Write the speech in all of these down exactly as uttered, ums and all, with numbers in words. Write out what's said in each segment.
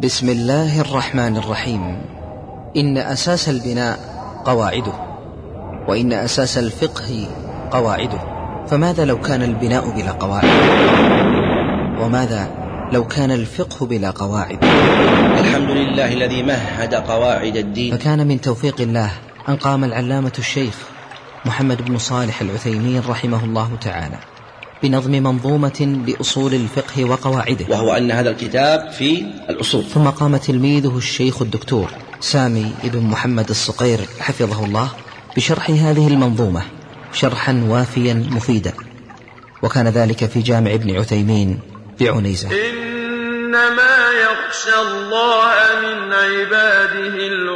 بسم الله الرحمن الرحيم. إن أساس البناء قواعده، وإن أساس الفقه قواعده. فماذا لو كان البناء بلا قواعد؟ وماذا لو كان الفقه بلا قواعد؟ الحمد لله الذي مهد قواعد الدين. فكان من توفيق الله أن قام العلامة الشيخ محمد بن صالح العثيمين رحمه الله تعالى بنظم منظومة لأصول الفقه وقواعده، وهو أن هذا الكتاب في الأصول. ثم قام تلميذه الشيخ الدكتور سامي بن محمد الصقير حفظه الله بشرح هذه المنظومة شرحا وافيا مفيدا، وكان ذلك في جامع ابن عثيمين بعنيزة. إنما يخشى الله من عباده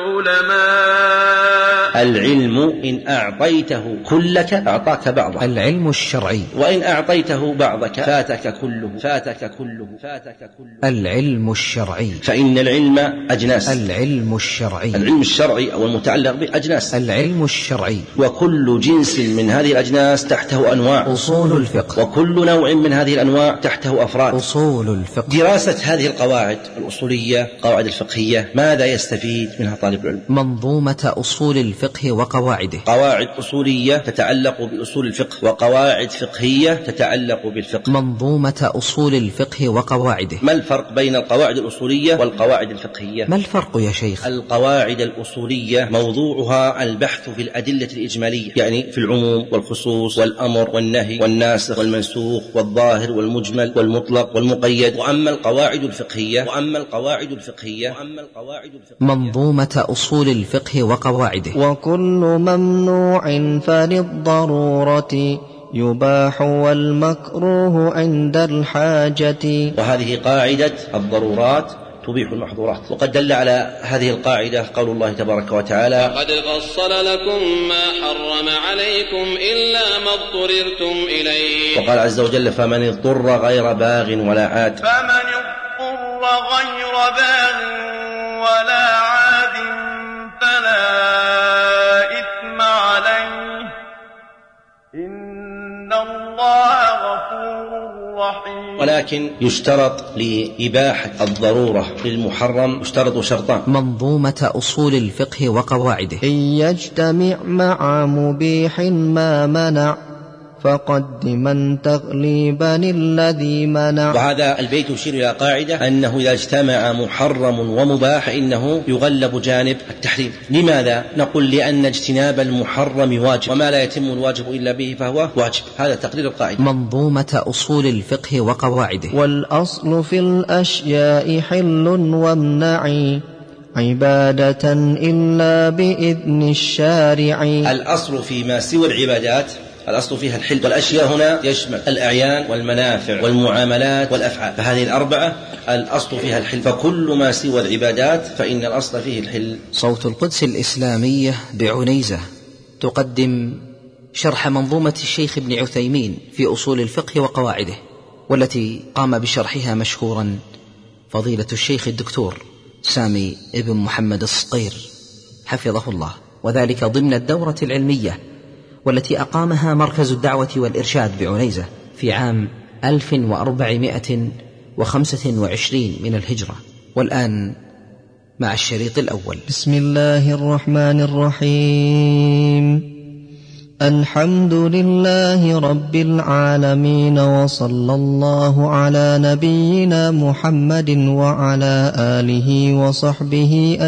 العلماء. العلم إن أعطيته كلك أعطاك بعضه، العلم الشرعي، وإن أعطيته بعضك فاتك كله فاتك كله فاتك كله. العلم الشرعي، فإن العلم أجناس. العلم الشرعي، العلم الشرعي أو المتعلق بأجناس. العلم الشرعي، وكل جنس من هذه الأجناس تحته أنواع. أصول الفقه، وكل نوع من هذه الأنواع تحته أفراد. أصول الفقه. دراسة هذه القواعد الأصولية قواعد الفقهية ماذا يستفيد منها طالب العلم؟ منظومة أصول الفقه وقواعده. قواعد أصولية تتعلق بأصول الفقه، وقواعد فقهية تتعلق بالفقه. منظومة أصول الفقه وقواعده. ما الفرق بين القواعد الأصولية والقواعد الفقهية؟ ما الفرق يا شيخ؟ القواعد الأصولية موضوعها البحث في الأدلة الإجمالية، يعني في العموم والخصوص والأمر والنهي والناسخ والمنسوخ والظاهر والمجمل والمطلق والمقيد. وأما القواعد الفقهية وأما القواعد الفقهية وأما القواعد الفقهية منظومة أصول الفقه وقواعده. وكل ممنوع فللضرورة يباح والمكروه عند الحاجة. وهذه قاعدة الضرورات تبيح المحظورات. وقد دل على هذه القاعدة قول الله تبارك وتعالى: قد فصل لكم ما حرم عليكم إلا ما اضطررتم إليه. وقال عز وجل: فمن اضطر غير باغ ولا عاد. فمن اضطر غير باغ ولا عاد فلا إثم عليه إن الله غفور رحيم. ولكن يشترط لإباحة الضرورة للمحرم يشترط شرطان. منظومة أصول الفقه وقواعده. إن يجتمع مع مبيح ما منع فقدما تغليبا الذي منع. وهذا البيت يشير إلى قاعدة أنه إذا اجتمع محرم ومباح إنه يغلب جانب التحريم. لماذا؟ نقول لأن اجتناب المحرم واجب، وما لا يتم الواجب إلا به فهو واجب. هذا تقرير القاعدة. منظومة أصول الفقه وقواعده. والأصل في الأشياء حل وامنعي عبادة إلا بإذن الشارع. الأصل فيما سوى العبادات الأصل فيها الحل، والأشياء هنا يشمل الأعيان والمنافع والمعاملات والأفعال، فهذه الأربعة الأصل فيها الحل. فكل ما سوى العبادات فإن الأصل فيه الحل. صوت القدس الإسلامية بعنيزة تقدم شرح منظومة الشيخ ابن عثيمين في أصول الفقه وقواعده، والتي قام بشرحها مشكورا فضيلة الشيخ الدكتور سامي بن محمد الصقير حفظه الله، وذلك ضمن الدورة العلمية والتي أقامها مركز الدعوة والإرشاد بعنيزة في عام ألف وأربعمائة وخمسة وعشرين من الهجرة. والآن مع الشريط الأول. بسم الله الرحمن الرحيم. الحمد لله رب العالمين، وصلى الله على نبينا محمد وعلى آله وصحبه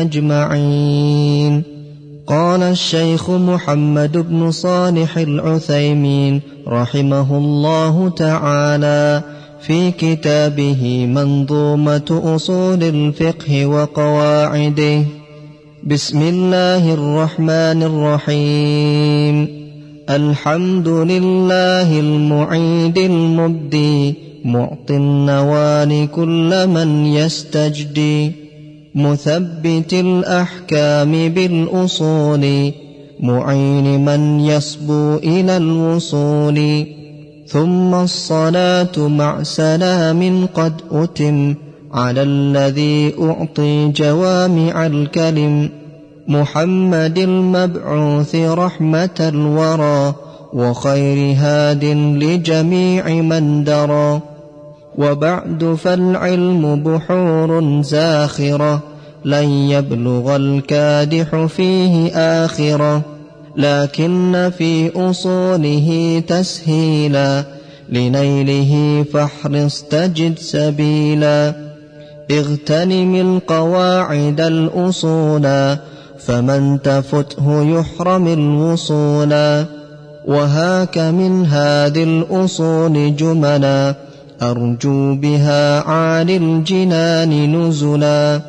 أجمعين. قال الشيخ محمد بن صالح العثيمين رحمه الله تعالى في كتابه منظومة أصول الفقه وقواعده: بسم الله الرحمن الرحيم. الحمد لله المعيد المبدي معطي النوال كل من يستجدي، مثبت الأحكام بالأصول معين من يصبو إلى الوصول. ثم الصلاة مع سلام قد أتم على الذي أعطي جوامع الكلم، محمد المبعوث رحمة الورى وخير هاد لجميع من درى. وبعد فالعلم بحور زاخرة لن يبلغ الكادح فيه آخرة، لكن في أصوله تسهيلا لنيله فاحرص تجد سبيلا. اغتنم القواعد الأصولا فمن تفته يحرم الوصولا، وهاك من هذه الأصول جملا أرجو بها عالي الجنان نزلا.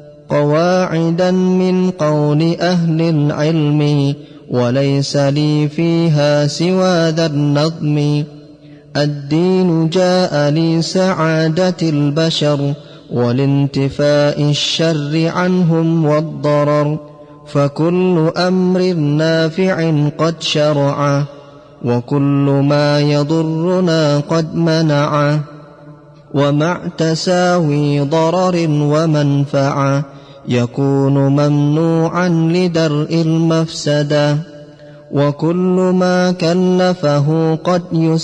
قواعدا من قول أهل العلم وليس لي فيها سوى ذا النظم. الدين جاء لسعادة البشر والانتفاء الشر عنهم والضرر، فكل أمر نافع قد شرعه وكل ما يضرنا قد منعه، ومع تساوي ضرر ومنفعه يكون ممنوعا لدرء المفسدة، وكل ما كلفه قد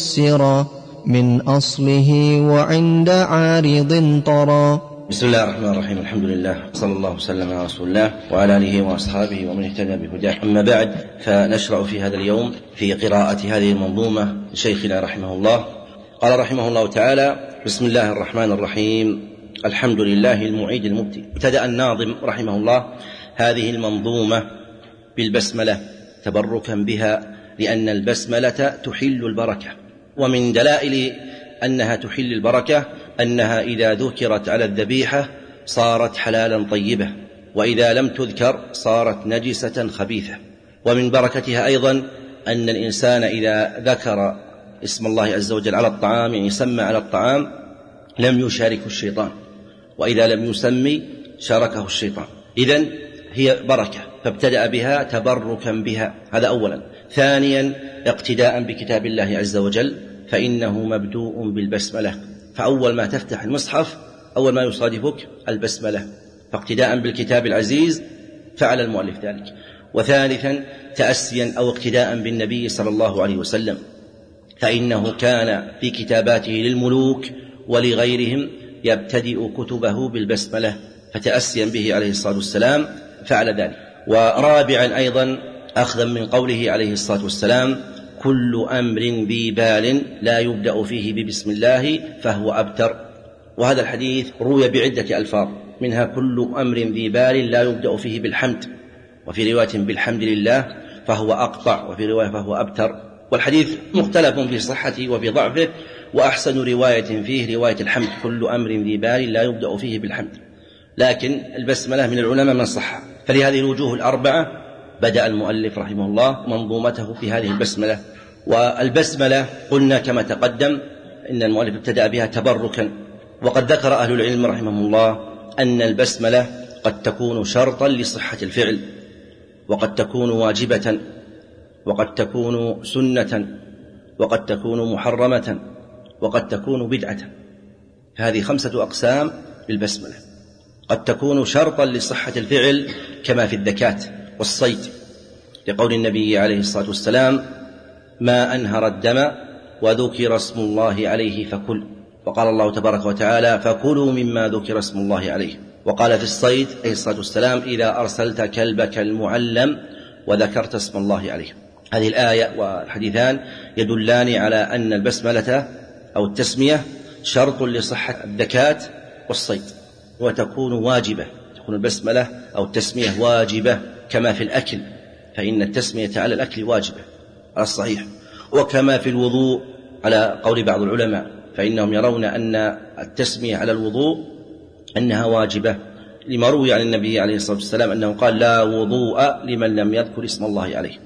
يسر من أصله وعند عارض طرى. بسم الله الرحمن الرحيم. الحمد لله صلى الله وسلم على رسول الله وعلى آله وأصحابه ومن اهتدى بهداه. أما بعد، فنشرع في هذا اليوم في قراءة هذه المنظومة لشيخنا رحمه الله. قال رحمه الله تعالى: بسم الله الرحمن الرحيم، الحمد لله المعيد المبدئ. ابتدأ الناظم رحمه الله هذه المنظومة بالبسملة تبركا بها، لأن البسملة تحل البركة، ومن دلائل أنها تحل البركة أنها إذا ذكرت على الذبيحة صارت حلالا طيبة، وإذا لم تذكر صارت نجسة خبيثة. ومن بركتها أيضا أن الإنسان إذا ذكر اسم الله عز وجل على الطعام، يعني يسمى على الطعام، لم يشاركه الشيطان، وإذا لم يسمي شاركه الشيطان. إذن هي بركة، فابتدأ بها تبركا بها، هذا أولا. ثانيا اقتداء بكتاب الله عز وجل، فإنه مبدوء بالبسملة، فأول ما تفتح المصحف أول ما يصادفك البسملة، فاقتداء بالكتاب العزيز فعل المؤلف ذلك. وثالثا تأسيا أو اقتداء بالنبي صلى الله عليه وسلم، فإنه كان في كتاباته للملوك ولغيرهم يبتدئ كتبه بالبسملة، فتأسيا به عليه الصلاة والسلام فعل ذلك. ورابعا أيضا أخذا من قوله عليه الصلاة والسلام: كل أمر ذي بال لا يبدأ فيه ببسم الله فهو أبتر. وهذا الحديث روي بعدة ألفاظ، منها كل أمر ذي بال لا يبدأ فيه بالحمد، وفي رواية بالحمد لله فهو أقطع، وفي رواية فهو أبتر. والحديث مختلف في صحته وفي ضعفه، وأحسن رواية فيه رواية الحمد: كل أمر ذي بال لا يبدأ فيه بالحمد. لكن البسملة من العلماء من صح، فلهذه الوجوه الأربعة بدأ المؤلف رحمه الله منظومته في هذه البسملة. والبسملة قلنا كما تقدم إن المؤلف ابتدأ بها تبركا، وقد ذكر أهل العلم رحمهم الله أن البسملة قد تكون شرطا لصحة الفعل، وقد تكون واجبة، وقد تكون سنة، وقد تكون محرمة، وقد تكون بدعة. هذه خمسة أقسام للبسملة. قد تكون شرطا لصحة الفعل كما في الذكاة والصيد، لقول النبي عليه الصلاة والسلام: ما أنهر الدم وذكر اسم الله عليه فكل. وقال الله تبارك وتعالى: فكلوا مما ذكر اسم الله عليه. وقال في الصيد عليه الصلاة والسلام: إذا أرسلت كلبك المعلم وذكرت اسم الله عليه. هذه الآية والحديثان يدلان على أن البسملة أو التسمية شرط لصحة الذكاة والصيد، وتكون واجبة، تكون البسملة أو التسمية واجبة كما في الأكل، فإن التسمية على الأكل واجبة على الصحيح، وكما في الوضوء على قول بعض العلماء، فإنهم يرون أن التسمية على الوضوء أنها واجبة، لما روي عن النبي عليه الصلاة والسلام أنه قال: لا وضوء لمن لم يذكر اسم الله عليه.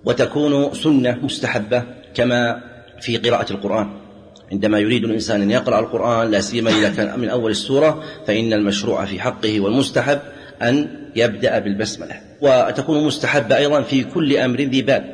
وتكون سنة مستحبة كما في قراءة القرآن، عندما يريد الإنسان أن يقرأ القرآن لا سيما إذا كان من أول السورة، فإن المشروع في حقه والمستحب أن يبدأ بالبسملة. وتكون مستحبة أيضا في كل أمر ذي بال،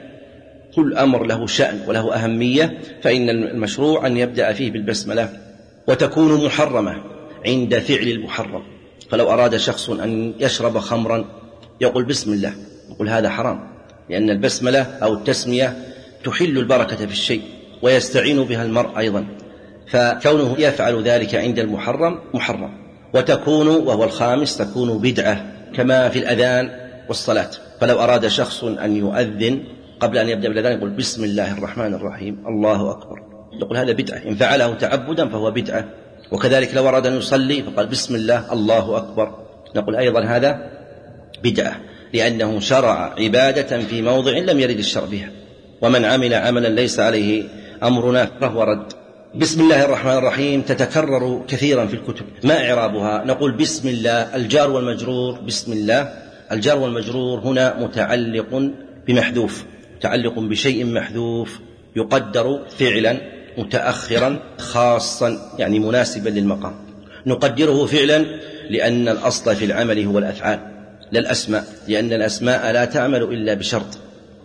كل أمر له شأن وله أهمية، فإن المشروع أن يبدأ فيه بالبسملة. وتكون محرمة عند فعل المحرم، فلو أراد شخص أن يشرب خمرا يقول بسم الله، يقول هذا حرام، لأن البسملة أو التسمية تحل البركة في الشيء، ويستعين بها المرء أيضا. فكونه يفعل ذلك عند المحرم محرم. وتكون، وهو الخامس، تكون بدعة كما في الأذان والصلاة. فلو أراد شخص أن يؤذن قبل أن يبدأ بالأذان يقول بسم الله الرحمن الرحيم الله أكبر، نقول هذا بدعة. إن فعله تعبدا فهو بدعة. وكذلك لو أراد أن يصلي فقال بسم الله الله أكبر، نقول أيضا هذا بدعة، لأنه شرع عبادة في موضع لم يرد الشرع بها. ومن عمل عملا ليس عليه أمرنا فهو رد. بسم الله الرحمن الرحيم تتكرر كثيرا في الكتب. ما إعرابها؟ نقول بسم الله الجار والمجرور. بسم الله الجار والمجرور هنا متعلق بمحذوف، متعلق بشيء محذوف يقدر فعلا متأخرا خاصا، يعني مناسبا للمقام. نقدره فعلا لأن الأصل في العمل هو الأفعال لا الأسماء، لأن الأسماء لا تعمل إلا بشرط.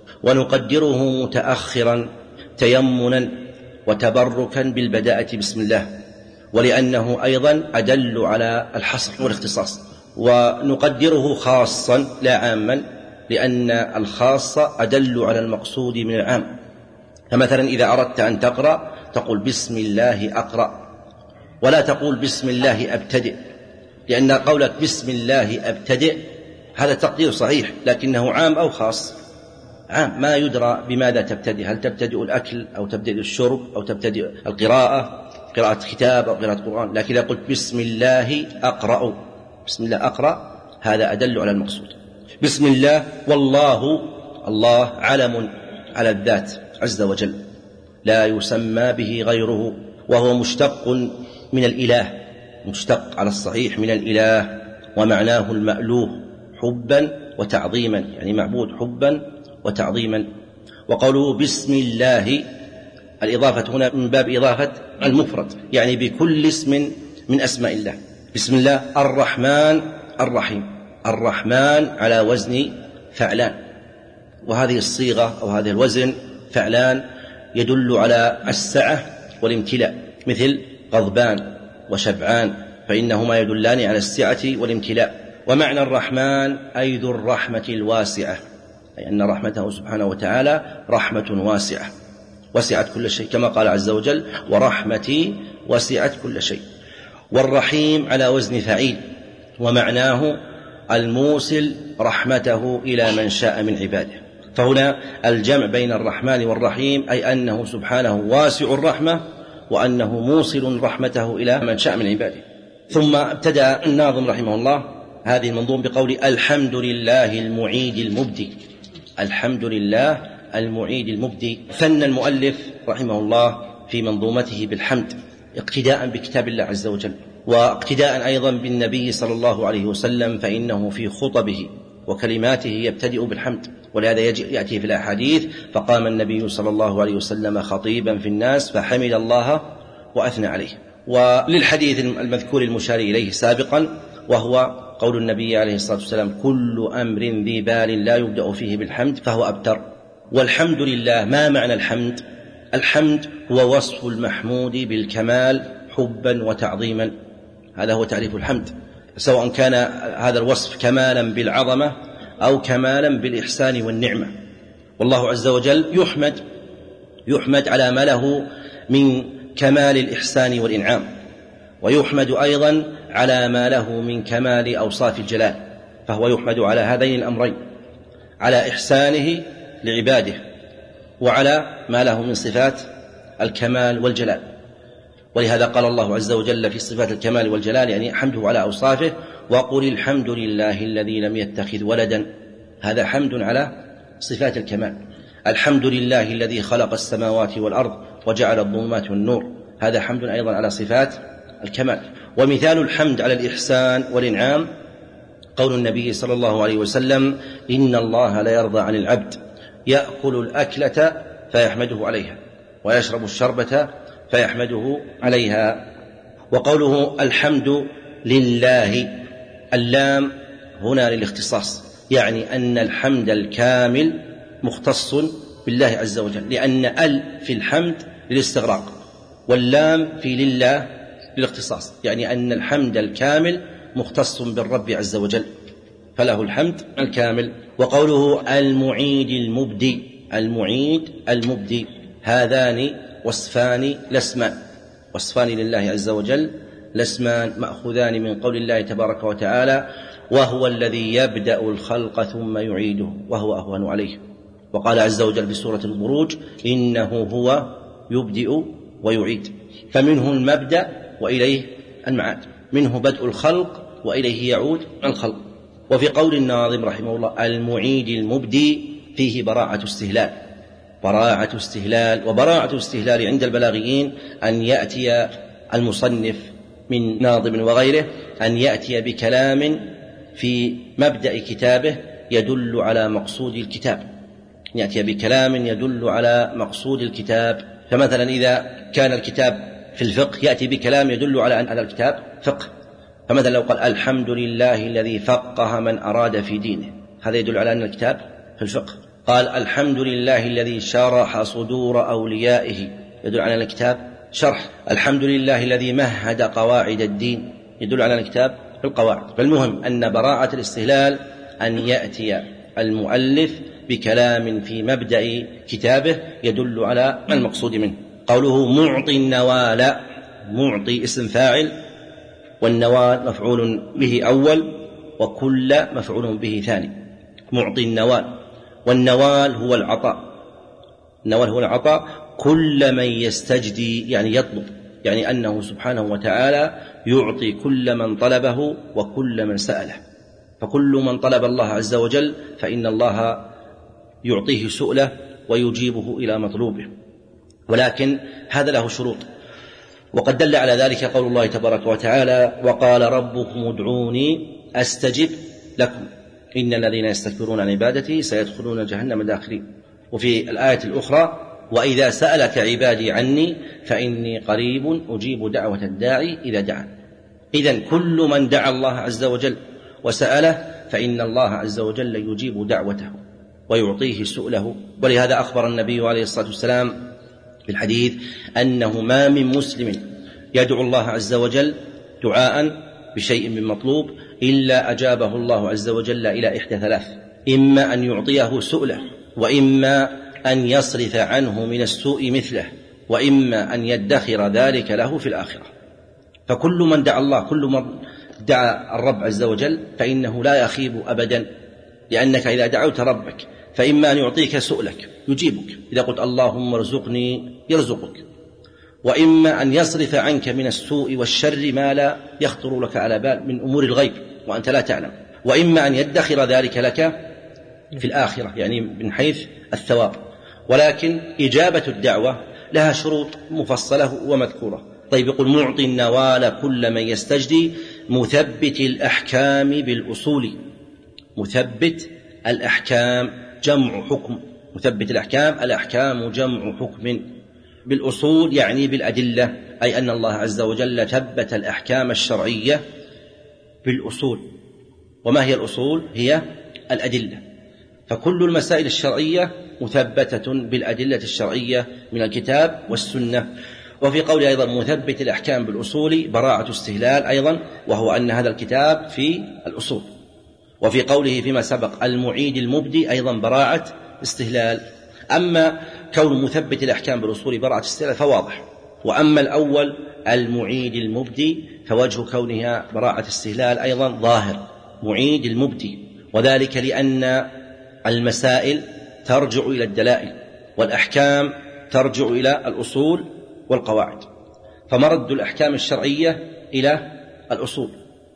ونقدره متأخرا تيمنا وتبركا بالبداءة بسم الله، ولأنه أيضا أدل على الحصر والاختصاص. ونقدره خاصا لا عاما، لأن الخاص أدل على المقصود من العام. فمثلا إذا أردت أن تقرأ تقول بسم الله أقرأ، ولا تقول بسم الله أبتدئ، لأن قولك بسم الله أبتدئ هذا تقدير صحيح، لكنه عام أو خاص. عام ما يدرى بماذا تبتدئ، هل تبتدئ الأكل أو تبتدئ الشرب أو تبتدئ القراءة، قراءة كتاب أو قراءة قرآن. لكن إذا قلت بسم الله أقرأ، بسم الله أقرأ، هذا أدل على المقصود. بسم الله. والله، الله علم على الذات عز وجل لا يسمى به غيره، وهو مشتق من الإله، مشتق على الصحيح من الإله، ومعناه المألوه حبا وتعظيما، يعني معبود حبا وتعظيما. وقوله بسم الله الإضافة هنا من باب إضافة المفرد، يعني بكل اسم من أسماء الله. بسم الله الرحمن الرحيم، الرحمن على وزن فعلان، وهذه الصيغة أو هذا الوزن فعلان يدل على السعة والامتلاء، مثل غضبان وشبعان، فإنهما يدلان على السعة والامتلاء. ومعنى الرحمن أي ذو الرحمة الواسعة، أي أن رحمته سبحانه وتعالى رحمة واسعة وسعت كل شيء، كما قال عز وجل ورحمتي وسعت كل شيء. والرحيم على وزن فعيل، ومعناه الموصل رحمته إلى من شاء من عباده. فهنا الجمع بين الرحمن والرحيم أي أنه سبحانه واسع الرحمة، وأنه موصل رحمته إلى من شاء من عباده. ثم ابتدأ الناظم رحمه الله هذه المنظوم بقول الحمد لله المعيد المبدي. الحمد لله المعيد المبدي. ثنى المؤلف رحمه الله في منظومته بالحمد اقتداء بكتاب الله عز وجل، واقتداء أيضا بالنبي صلى الله عليه وسلم، فإنه في خطبه وكلماته يبتدئ بالحمد، ولهذا يأتي في الأحاديث فقام النبي صلى الله عليه وسلم خطيبا في الناس فحمد الله وأثنى عليه. وللحديث المذكور المشار إليه سابقا، وهو قول النبي عليه الصلاة والسلام كل أمر ذي بال لا يبدأ فيه بالحمد فهو أبتر. والحمد لله، ما معنى الحمد؟ الحمد هو وصف المحمود بالكمال حبا وتعظيما، هذا هو تعريف الحمد، سواء كان هذا الوصف كمالا بالعظمة أو كمالا بالإحسان والنعمة. والله عز وجل يحمد يحمد على ما له من كمال الإحسان والإنعام، ويحمد أيضا على ما له من كمال أوصاف الجلال، فهو يحمد على هذين الأمرين، على إحسانه لعباده وعلى ما له من صفات الكمال والجلال. ولهذا قال الله عز وجل في صفات الكمال والجلال، يعني حمده على أوصافه، وقل الحمد لله الذي لم يتخذ ولدا، هذا حمد على صفات الكمال. الحمد لله الذي خلق السماوات والأرض وجعل الظلمات والنور، هذا حمد أيضا على صفات الكمال. ومثال الحمد على الإحسان والإنعام قول النبي صلى الله عليه وسلم إن الله لا يرضى عن العبد يأكل الأكلة فيحمده عليها ويشرب الشربة فيحمده عليها. وقوله الحمد لله، اللام هنا للاختصاص، يعني أن الحمد الكامل مختص بالله عز وجل، لأن ال في الحمد للاستغراق، واللام في لله للاختصاص، يعني أن الحمد الكامل مختص بالرب عز وجل، فله الحمد الكامل. وقوله المعيد المبدي، المعيد المبدي، هذان وصفان لا اسمان، وصفان لله عز وجل الاسمان مأخوذان من قول الله تبارك وتعالى: وهو الذي يبدأ الخلق ثم يعيده وهو أهون عليه. وقال عز وجل في سورة البروج: إنه هو يبدئ ويعيد. فمنه المبدأ وإليه المعاد، منه بدء الخلق وإليه يعود الخلق. وفي قول الناظم رحمه الله: المعيد المبدي، فيه براعة استهلال، براعة استهلال. وبراعة استهلال عند البلاغيين أن يأتي المصنف من ناظم وغيره أن يأتي بكلام في مبدأ كتابه يدل على مقصود الكتاب، يأتي بكلام يدل على مقصود الكتاب. فمثلا إذا كان الكتاب في الفقه يأتي بكلام يدل على أن هذا الكتاب فقه. فمثلا لو قال: الحمد لله الذي فقه من أراد في دينه، هذا يدل على أن الكتاب في الفقه. قال: الحمد لله الذي شرح صدور أوليائه، يدل على أن الكتاب شرح. الحمد لله الذي مهد قواعد الدين، يدل على أن الكتاب في القواعد. فالمهم أن براعة الاستهلال أن يأتي المؤلف بكلام في مبدأ كتابه يدل على المقصود منه. قوله: معطي النوال، معطي اسم فاعل، والنوال مفعول به أول، وكل مفعول به ثاني. معطي النوال، والنوال هو العطاء، النوال هو العطاء. كل من يستجدي يعني يطلب، يعني أنه سبحانه وتعالى يعطي كل من طلبه وكل من سأله. فكل من طلب الله عز وجل فإن الله يعطيه سؤله ويجيبه إلى مطلوبه، ولكن هذا له شروط. وقد دل على ذلك قول الله تبارك وتعالى: وقال ربكم ادعوني أستجب لكم إن الذين يستكبرون عن عبادتي سيدخلون جهنم داخرين. وفي الآية الأخرى: وإذا سألك عبادي عني فإني قريب أجيب دعوة الداعي إذا دعان. إذن كل من دعا الله عز وجل وسأله فإن الله عز وجل يجيب دعوته ويعطيه سؤله. ولهذا أخبر النبي عليه الصلاة والسلام في الحديث أنه ما من مسلم يدعو الله عز وجل دعاء بشيء من مطلوب إلا أجابه الله عز وجل إلى إحدى ثلاث: إما أن يعطيه سؤله، وإما أن يصرف عنه من السوء مثله، وإما أن يدخر ذلك له في الآخرة. فكل من دعا الله، كل من دعا الرب عز وجل فإنه لا يخيب أبدا، لأنك إذا دعوت ربك فإما أن يعطيك سؤلك يجيبك، إذا قلت اللهم ارزقني يرزقك، وإما أن يصرف عنك من السوء والشر ما لا يخطر لك على بال من أمور الغيب وأنت لا تعلم، وإما أن يدخر ذلك لك في الآخرة، يعني من حيث الثواب. ولكن إجابة الدعوة لها شروط مفصلة ومذكورة. طيب، يقول: معطي النوال كل من يستجدي، مثبت الأحكام بالأصول. مثبت الأحكام جمع حكم، مثبت الأحكام، الأحكام جمع حكم، بالأصول يعني بالأدلة، أي أن الله عز وجل ثبت الأحكام الشرعية بالأصول. وما هي الأصول؟ هي الأدلة. فكل المسائل الشرعية مثبتة بالأدلة الشرعية من الكتاب والسنة. وفي قوله أيضا مثبت الأحكام بالأصول براعة استهلال أيضا، وهو أن هذا الكتاب في الأصول. وفي قوله فيما سبق المعيد المبدي أيضا براعة استهلال. أما كون مثبت الأحكام بالأصول براعة استهلال فواضح، وأما الأول المعيد المبدي فوجه كونها براعة استهلال أيضا ظاهر، معيد المبدي، وذلك لأن المسائل ترجع إلى الدلائل والأحكام ترجع إلى الأصول والقواعد، فمرد الأحكام الشرعية إلى الأصول،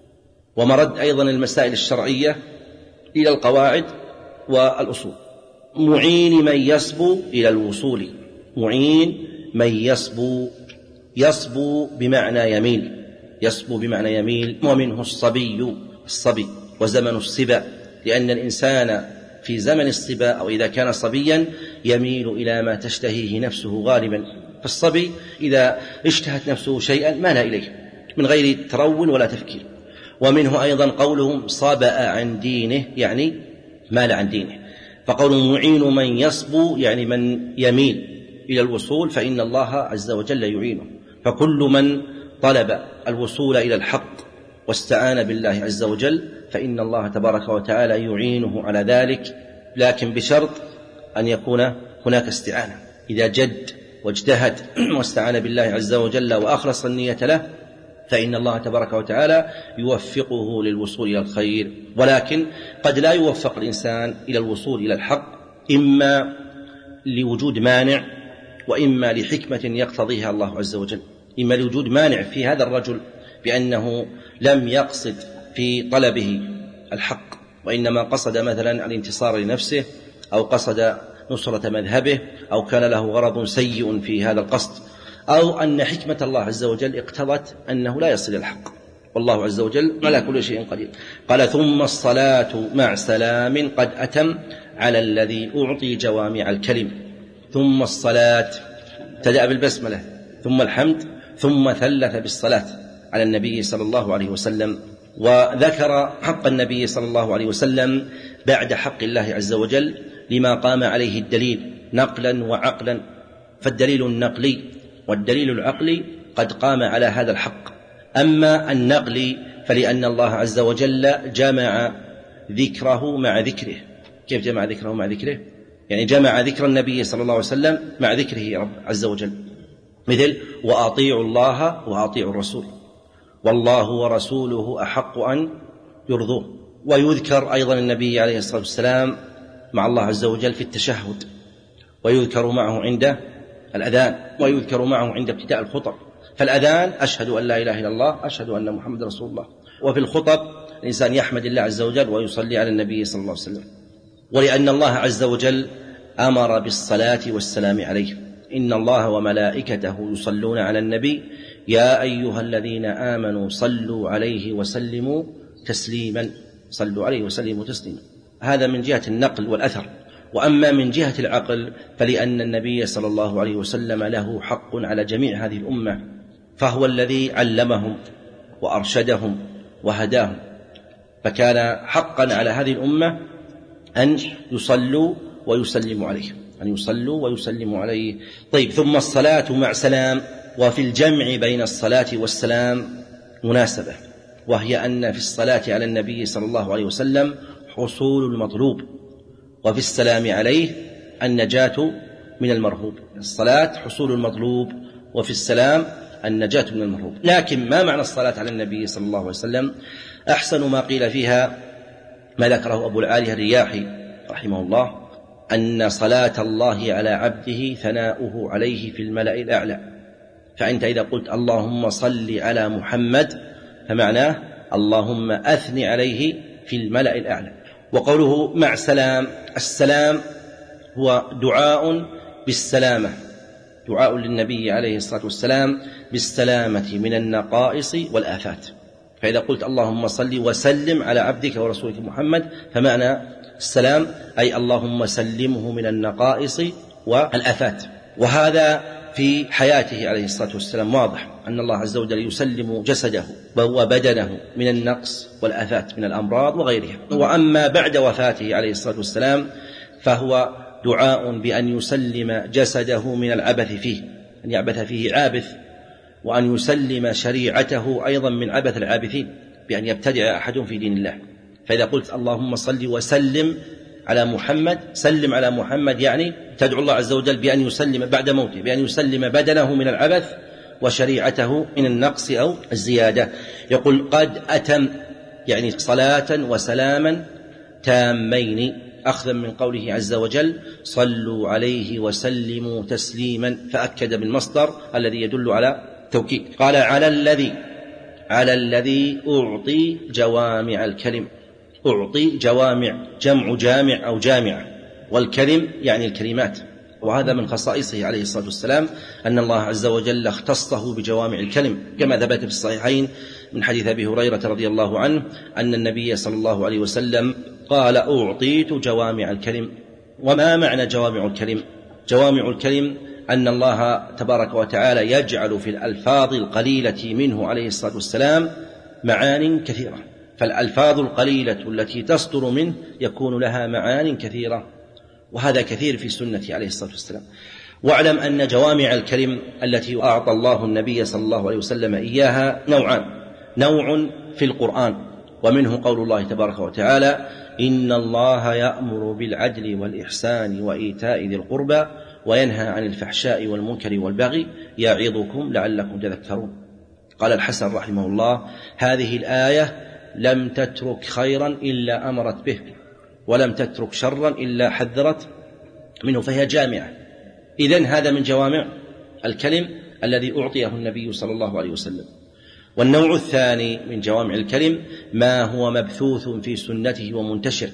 ومرد أيضا المسائل الشرعية إلى القواعد والأصول. معين من يصبو إلى الوصول، معين من يصبو، يصبو بمعنى يميل، يصبو بمعنى يميل. ومنه الصبي، الصبي وزمن الصبا، لأن الإنسان في زمن الصبا أو إذا كان صبيا يميل إلى ما تشتهيه نفسه غالبا. فالصبي إذا اشتهت نفسه شيئا مال إليه من غير ترون ولا تفكير. ومنه أيضا قولهم صبأ عن دينه، يعني مال عن دينه. فقول معين من يصبو يعني من يميل إلى الوصول فإن الله عز وجل يعينه. فكل من طلب الوصول إلى الحق واستعان بالله عز وجل فإن الله تبارك وتعالى يعينه على ذلك، لكن بشرط أن يكون هناك استعانة. إذا جد واجتهد واستعان بالله عز وجل وأخلص النية له فإن الله تبارك وتعالى يوفقه للوصول إلى الخير. ولكن قد لا يوفق الإنسان إلى الوصول إلى الحق، إما لوجود مانع وإما لحكمة يقتضيها الله عز وجل. إما لوجود مانع في هذا الرجل بأنه لم يقصد في طلبه الحق، وإنما قصد مثلا الانتصار لنفسه، أو قصد نصرة مذهبه، أو كان له غرض سيء في هذا القصد، أو أن حكمة الله عز وجل اقتضت أنه لا يصل الحق، والله عز وجل على كل شيء قدير. قال ثم الصلاة مع سلام قد أتم على الذي أعطي جوامع الكلم. ثم الصلاة ابتدأ بالبسملة، ثم الحمد، ثم ثلث بالصلاة على النبي صلى الله عليه وسلم، وذكر حق النبي صلى الله عليه وسلم بعد حق الله عز وجل لما قام عليه الدليل نقلا وعقلا. فالدليل النقلي والدليل العقلي قد قام على هذا الحق. أما النقلي فلأن الله عز وجل جمع ذكره مع ذكره. كيف جمع ذكره مع ذكره؟ يعني جمع ذكر النبي صلى الله عليه وسلم مع ذكره رب عز وجل، مثل وأطيعوا الله وأطيعوا الرسول والله ورسوله أحق أن يرضوه. ويذكر أيضا النبي عليه الصلاة والسلام مع الله عز وجل في التشهد، ويذكر معه عند الأذان، ويذكر معه عند ابتداء الخطب. فالأذان أشهد أن لا إله إلا الله، أشهد أن محمد رسول الله. وفي الخطب الإنسان يحمد الله عز وجل ويصلي على النبي صلى الله عليه وسلم. ولأن الله عز وجل أمر بالصلاة والسلام عليه، إن الله وملائكته يصلون على النبي يا أيها الذين آمنوا صلوا عليه وسلموا تسليما، صلوا عليه وسلموا تسليما. هذا من جهة النقل والأثر. وأما من جهة العقل فلأن النبي صلى الله عليه وسلم له حق على جميع هذه الأمة، فهو الذي علمهم وأرشدهم وهداهم، فكان حقا على هذه الأمة أن يصلوا ويسلموا عليه، أن يصلوا ويسلموا عليه. طيب، ثم الصلاة مع سلام. وفي الجمع بين الصلاة والسلام مناسبة، وهي أن في الصلاة على النبي صلى الله عليه وسلم حصول المطلوب، وفي السلام عليه النجاة من المرهوب. الصلاة حصول المطلوب، وفي السلام النجاة من المرهوب. لكن ما معنى الصلاة على النبي صلى الله عليه وسلم؟ أحسن ما قيل فيها ما ذكره أبو العالية الرياحي رحمه الله، أن صلاة الله على عبده ثناؤه عليه في الملأ الأعلى. فأنت إذا قلت اللهم صل على محمد فمعناه اللهم أثني عليه في الملأ الأعلى. وقوله مع سلام، السلام هو دعاء بالسلامة، دعاء للنبي عليه الصلاة والسلام بالسلامة من النقائص والآفات. فإذا قلت اللهم صل وسلم على عبدك ورسولك محمد فمعنى السلام أي اللهم سلمه من النقائص والآفات. وهذا في حياته عليه الصلاة والسلام واضح أن الله عز وجل يسلم جسده وبدنه من النقص والآفات من الأمراض وغيرها. وأما بعد وفاته عليه الصلاة والسلام فهو دعاء بأن يسلم جسده من العبث فيه، أن يعبث فيه عابث، وأن يسلم شريعته أيضا من عبث العابثين، بأن يبتدع أحد في دين الله. فإذا قلت اللهم صل وسلم على محمد، سلم على محمد يعني تدعو الله عز وجل بأن يسلم بعد موته، بأن يسلم بدنه من العبث وشريعته من النقص أو الزيادة. يقول قد أتم، يعني صلاة وسلاما تامين، أخذا من قوله عز وجل صلوا عليه وسلموا تسليما، فأكد بالمصدر الذي يدل على توكيد. قال على الذي، على الذي أعطي جوامع الكلم. أعطي جوامع جمع جامع أو جامع، والكلم يعني الكلمات. وهذا من خصائصه عليه الصلاة والسلام أن الله عز وجل اختصه بجوامع الكلم، كما ثبت في الصحيحين من حديث أبي هريرة رضي الله عنه أن النبي صلى الله عليه وسلم قال أعطيت جوامع الكلم. وما معنى جوامع الكلم؟ جوامع الكلم أن الله تبارك وتعالى يجعل في الألفاظ القليلة منه عليه الصلاة والسلام معان كثيرة، فالألفاظ القليلة التي تصدر منه يكون لها معان كثيرة، وهذا كثير في سنة عليه الصلاة والسلام. واعلم أن جوامع الكلم التي أعطى الله النبي صلى الله عليه وسلم إياها نوعان، نوع في القرآن، ومنه قول الله تبارك وتعالى إن الله يأمر بالعدل والإحسان وإيتاء ذي القربى وينهى عن الفحشاء والمنكر والبغي يعظكم لعلكم تذكرون. قال الحسن رحمه الله: هذه الآية لم تترك خيرا إلا أمرت به، ولم تترك شرا إلا حذرت منه، فهي جامعة. إذن هذا من جوامع الكلم الذي أعطيه النبي صلى الله عليه وسلم. والنوع الثاني من جوامع الكلم ما هو مبثوث في سنته ومنتشر،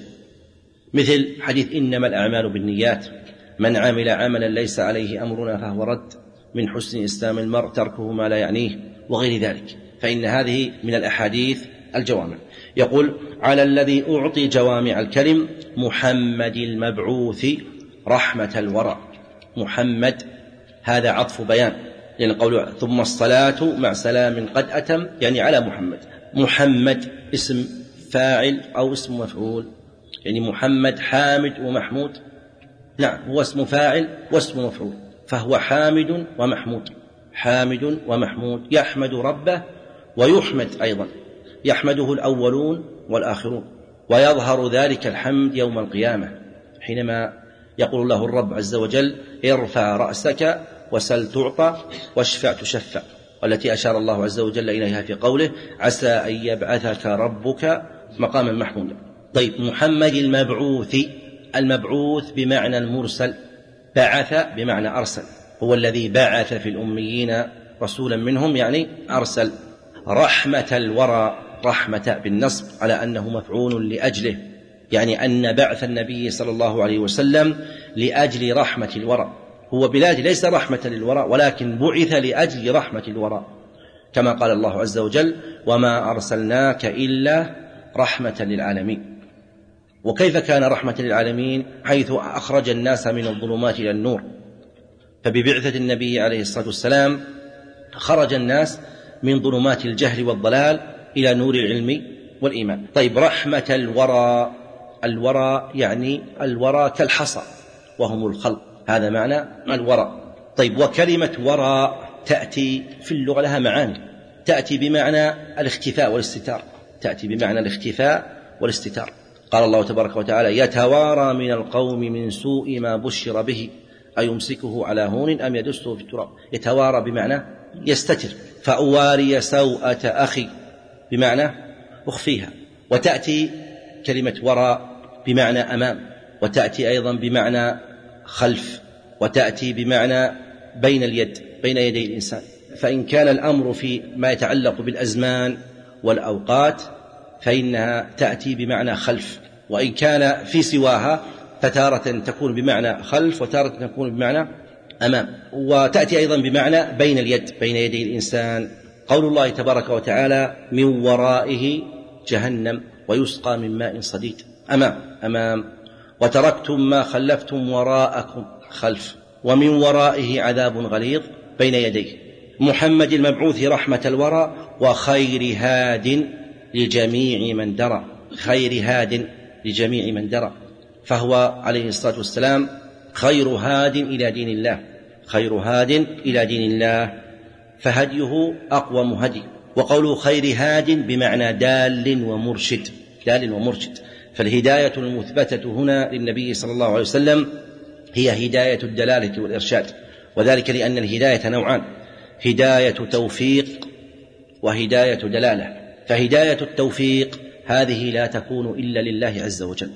مثل حديث إنما الأعمال بالنيات، من عمل عملا ليس عليه أمرنا فهو رد، من حسن إسلام المرء تركه ما لا يعنيه، وغير ذلك. فإن هذه من الأحاديث الجوامع. يقول: على الذي أعطي جوامع الكلم محمد المبعوث رحمة الورى. محمد هذا عطف بيان، لأن يعني قوله ثم الصلاة مع سلام قد أتم، يعني على محمد. محمد اسم فاعل أو اسم مفعول؟ يعني محمد حامد ومحمود؟ نعم، هو اسم فاعل واسم مفعول، فهو حامد ومحمود. حامد ومحمود، يحمد ربه ويحمد أيضا، يحمده الأولون والآخرون، ويظهر ذلك الحمد يوم القيامة حينما يقول له الرب عز وجل: ارفع رأسك وسل تعطى واشفع تشفع، والتي أشار الله عز وجل إليها في قوله: عسى أن يبعثك ربك مقاما محمودا. طيب، محمد المبعوث، المبعوث بمعنى المرسل، بعث بمعنى أرسل، هو الذي بعث في الأميين رسولا منهم، يعني أرسل. رحمة الورى، رحمة بالنصب على أنه مفعول لأجله، يعني أن بعث النبي صلى الله عليه وسلم لأجل رحمة الورى. هو بلاد ليس رحمة للورى، ولكن بعث لأجل رحمة الورى، كما قال الله عز وجل: وما أرسلناك إلا رحمة للعالمين. وكيف كان رحمة للعالمين؟ حيث أخرج الناس من الظلمات إلى النور، فببعثة النبي عليه الصلاة والسلام خرج الناس من ظلمات الجهل والضلال إلى نور العلم والإيمان. طيب، رحمة الورى، الورى يعني الورى كالحصى وهم الخلق، هذا معنى الورى. طيب، وكلمة ورى تأتي في اللغة لها معاني، تأتي بمعنى الاختفاء والاستتار، تأتي بمعنى الاختفاء والاستتار. قال الله تبارك وتعالى: يتوارى من القوم من سوء ما بشر به أيمسكه على هون أم يدسه في التراب. يتوارى بمعنى يستتر، فأواري سوءة أخي بمعنى أخفيها. وتأتي كلمة وراء بمعنى أمام، وتأتي أيضا بمعنى خلف، وتأتي بمعنى بين اليد، بين يدي الإنسان. فإن كان الأمر في ما يتعلق بالأزمان والأوقات فإنها تأتي بمعنى خلف، وإن كان في سواها فتارة تكون بمعنى خلف وتارة تكون بمعنى أمام. وتأتي أيضا بمعنى بين اليد، بين يدي الإنسان. قول الله تبارك وتعالى: من ورائه جهنم ويسقى من ماء صديد. أمام أمام. وتركتم ما خلفتم وراءكم خلف، ومن ورائه عذاب غليظ بين يديه. محمد المبعوث رحمة الورى وخير هاد لجميع من درى، خير هاد لجميع من درى، فهو عليه الصلاة والسلام خير هاد إلى دين الله، خير هاد إلى دين الله، فهديه أقوم هدي. وقوله خير هاد بمعنى دال ومرشد، دال ومرشد. فالهداية المثبتة هنا للنبي صلى الله عليه وسلم هي هداية الدلالة والإرشاد، وذلك لأن الهداية نوعان: هداية توفيق وهداية دلالة. فهداية التوفيق هذه لا تكون إلا لله عز وجل،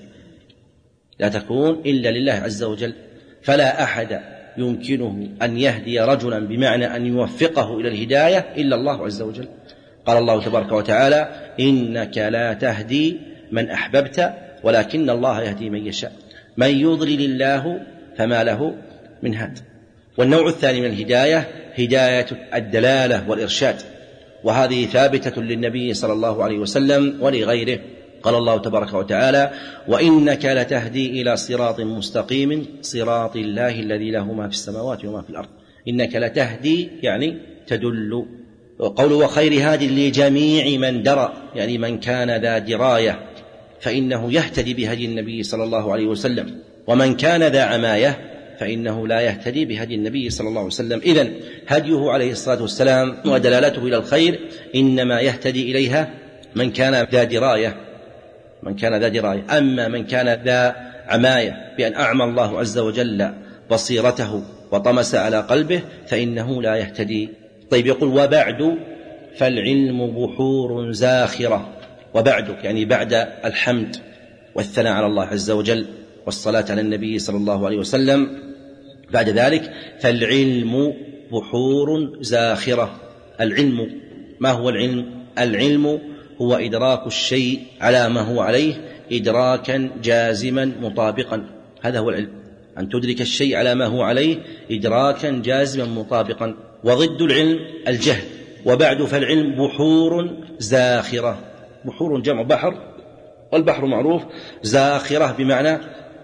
لا تكون إلا لله عز وجل، فلا أحد يمكنه أن يهدي رجلا بمعنى أن يوفقه إلى الهداية إلا الله عز وجل. قال الله تبارك وتعالى: إنك لا تهدي من أحببت ولكن الله يهدي من يشاء، من يضلل الله فما له من هاد. والنوع الثاني من الهداية هداية الدلالة والإرشاد، وهذه ثابتة للنبي صلى الله عليه وسلم ولغيره. قال الله تبارك وتعالى: وإنك لتهدي إلى صراط مستقيم صراط الله الذي له ما في السماوات وما في الأرض. إنك لتهدي يعني تدل. وقوله وخير هاد لجميع من درى، يعني من كان ذا دراية فإنه يهتدي بهدي النبي صلى الله عليه وسلم، ومن كان ذا عماية فإنه لا يهتدي بهدي النبي صلى الله عليه وسلم. إذن هديه عليه الصلاة والسلام ودلالته إلى الخير إنما يهتدي إليها من كان ذا دراية، من كان ذا دراية. أما من كان ذا عماية بأن أعمى الله عز وجل بصيرته وطمس على قلبه فإنه لا يهتدي. طيب يقول وبعد فالعلم بحور زاخرة. وبعد يعني بعد الحمد والثناء على الله عز وجل والصلاة على النبي صلى الله عليه وسلم، بعد ذلك فالعلم بحور زاخرة. العلم ما هو العلم؟ العلم هو إدراك الشيء على ما هو عليه إدراكا جازما مطابقا، هذا هو العلم، أن تدرك الشيء على ما هو عليه إدراكا جازما مطابقا. وضد العلم الجهل. وبعد فالعلم بحور زاخرة. بحور جمع بحر، والبحر معروف، زاخرة بمعنى